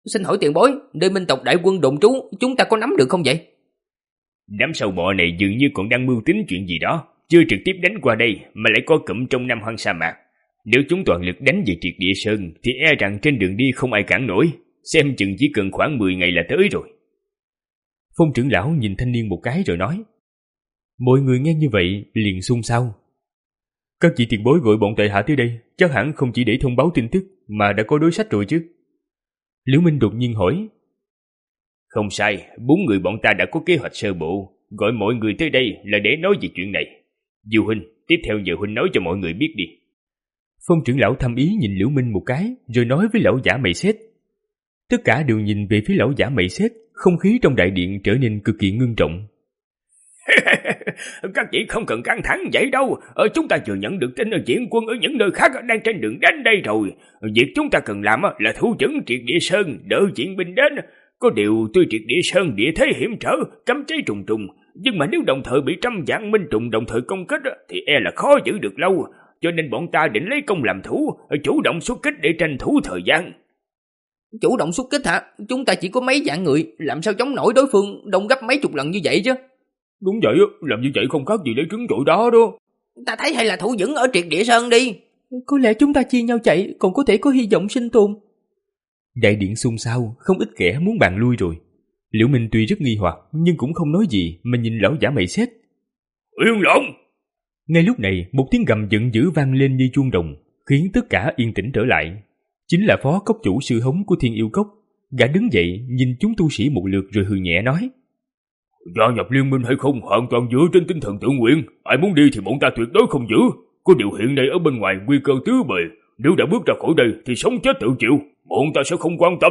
Xin hỏi tiền bối, nơi Minh tộc đại quân đồn trú, chúng ta có nắm được không vậy? Đám sâu bọ này dường như còn đang mưu tính chuyện gì đó, chưa trực tiếp đánh qua đây mà lại có cụm trong Nam Hoang sa mạc. Nếu chúng toàn lực đánh về triệt địa sơn thì e rằng trên đường đi không ai cản nổi, xem chừng chỉ cần khoảng mười ngày là tới rồi. Phong trưởng lão nhìn thanh niên một cái rồi nói. Mọi người nghe như vậy liền xôn xao. Các vị tiền bối gọi bọn tệ hạ tới đây chắc hẳn không chỉ để thông báo tin tức mà đã có đối sách rồi chứ. Liễu Minh đột nhiên hỏi. Không sai, bốn người bọn ta đã có kế hoạch sơ bộ, gọi mọi người tới đây là để nói về chuyện này. Diêu huynh, tiếp theo nhờ huynh nói cho mọi người biết đi. Phong trưởng lão thầm ý nhìn Liễu Minh một cái rồi nói với lão giả mày xét. Tất cả đều nhìn về phía lão giả mày xét, không khí trong đại điện trở nên cực kỳ ngưng trọng. Các vị không cần căng thẳng vậy đâu, ở chúng ta vừa nhận được tin diễn quân ở những nơi khác đang trên đường đến đây rồi. Việc chúng ta cần làm là thu dẫn triệt địa sơn, đợi viện binh đến. Có điều tuy triệt địa sơn địa thế hiểm trở, cấm chế trùng trùng, nhưng mà nếu đồng thời bị trăm vạn minh trùng đồng thời công kích thì e là khó giữ được lâu. Cho nên bọn ta định lấy công làm thủ, chủ động xuất kích để tranh thủ thời gian. Chủ động xuất kích hả? Chúng ta chỉ có mấy vạn người, làm sao chống nổi đối phương đông gấp mấy chục lần như vậy chứ? Đúng vậy, làm như vậy không khác gì lấy trứng trội đá đó. Ta thấy hay là thủ vững ở triệt địa sơn đi. Có lẽ chúng ta chia nhau chạy còn có thể có hy vọng sinh tồn. Đại điện xôn xao, không ít kẻ muốn bàn lui rồi. Liễu Minh tuy rất nghi hoặc nhưng cũng không nói gì mà nhìn lão giả mày xét. Yên lặng! Ngay lúc này một tiếng gầm giận dữ vang lên như chuông đồng, khiến tất cả yên tĩnh trở lại. Chính là phó cốc chủ sư hống của Thiên Yêu Cốc. Gã đứng dậy nhìn chúng tu sĩ một lượt rồi hừ nhẹ nói. Gia nhập liên minh hay không hoàn toàn dựa trên tinh thần tự nguyện. Ai muốn đi thì bọn ta tuyệt đối không giữ. Có điều hiện nay ở bên ngoài nguy cơ tứ bề. Nếu đã bước ra khỏi đây thì sống chết tự chịu. Bọn ta sẽ không quan tâm.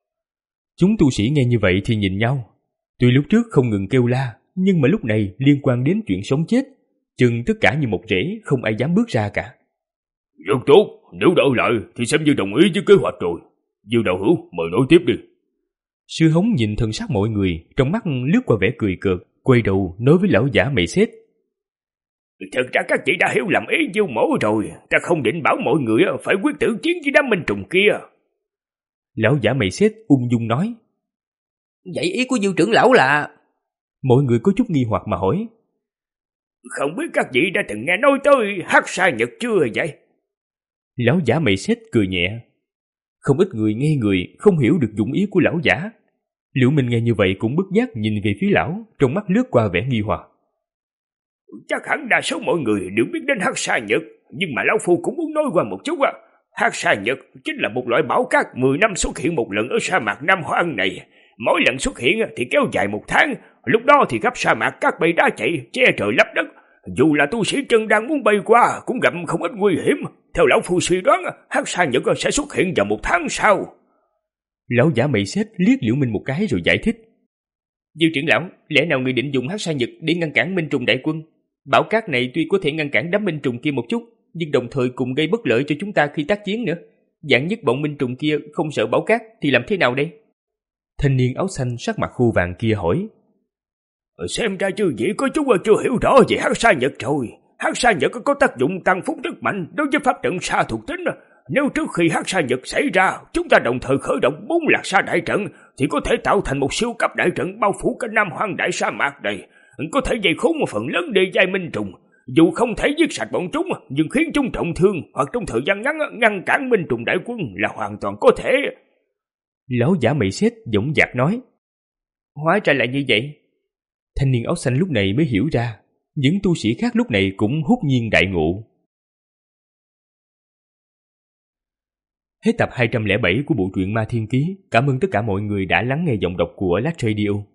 Chúng tu sĩ nghe như vậy thì nhìn nhau. Tuy lúc trước không ngừng kêu la, nhưng mà lúc này liên quan đến chuyện sống chết, chừng tất cả như một rễ, không ai dám bước ra cả. Rất tốt, nếu đã ở lại thì xem như đồng ý với kế hoạch rồi. Diêu đạo hữu, mời nói tiếp đi. Sư hống nhìn thân sắc mọi người, trong mắt lướt qua vẻ cười cợt, quay đầu nói với lão giả mày xét. Thật ra các chị đã hiểu lầm ý Diêu mẫu rồi, ta không định bảo mọi người phải quyết tử chiến với đám minh trùng kia. Lão giả mày xét ung dung nói. Vậy ý của Diêu trưởng lão là... Mọi người có chút nghi hoặc mà hỏi. Không biết các vị đã từng nghe nói tới Hắc Sa Nhật chưa vậy? Lão giả mày xét cười nhẹ. Không ít người nghe người không hiểu được dụng ý của lão giả. Liễu Minh nghe như vậy cũng bất giác nhìn về phía lão, trong mắt lướt qua vẻ nghi hoặc. Chắc hẳn đa số mọi người đều biết đến Hắc Sa Nhật, nhưng mà lão phu cũng muốn nói qua một chút à. Hắc Sa Nhật chính là một loại bão cát mười năm xuất hiện một lần ở sa mạc Nam Hoang này. Mỗi lần xuất hiện thì kéo dài một tháng, lúc đó thì khắp sa mạc các bầy đá chạy, che trời lấp đất. Dù là tu sĩ chân đang muốn bay qua cũng gặp không ít nguy hiểm. Theo lão phu suy đoán, Hắc Sa Nhật sẽ xuất hiện vào một tháng sau. Lão giả mày xét liếc Liễu Minh một cái rồi giải thích. Diêu trưởng lão, lẽ nào người định dùng Hắc Sa Nhật để ngăn cản minh trùng đại quân? Bão cát này tuy có thể ngăn cản đám minh trùng kia một chút, nhưng đồng thời cũng gây bất lợi cho chúng ta khi tác chiến nữa. Vạn nhất bọn minh trùng kia không sợ bão cát thì làm thế nào đây? Thanh niên áo xanh sắc mặt khô vàng kia hỏi. Xem ra chư vị có chút chưa hiểu rõ về Hắc Sa Nhật rồi. Hắc Sa Nhật có tác dụng tăng phúc rất mạnh đối với pháp trận sa thuộc tính. Nếu trước khi Hắc Sa Nhật xảy ra, chúng ta đồng thời khởi động bốn lạc sa đại trận, thì có thể tạo thành một siêu cấp đại trận bao phủ cả Nam Hoang đại sa mạc này, có thể dày khốn một phần lớn đê giai minh trùng. Dù không thể giết sạch bọn chúng, nhưng khiến chúng trọng thương hoặc trong thời gian ngắn ngăn cản minh trùng đại quân là hoàn toàn có thể. Lão giả mày xét dõng dạc nói. Hóa ra là như vậy. Thanh niên áo xanh lúc này mới hiểu ra, những tu sĩ khác lúc này cũng hốt nhiên đại ngộ. Hết tập hai trăm lẻ bảy của bộ truyện Ma Thiên Ký. Cảm ơn tất cả mọi người đã lắng nghe giọng đọc của Lát Radio.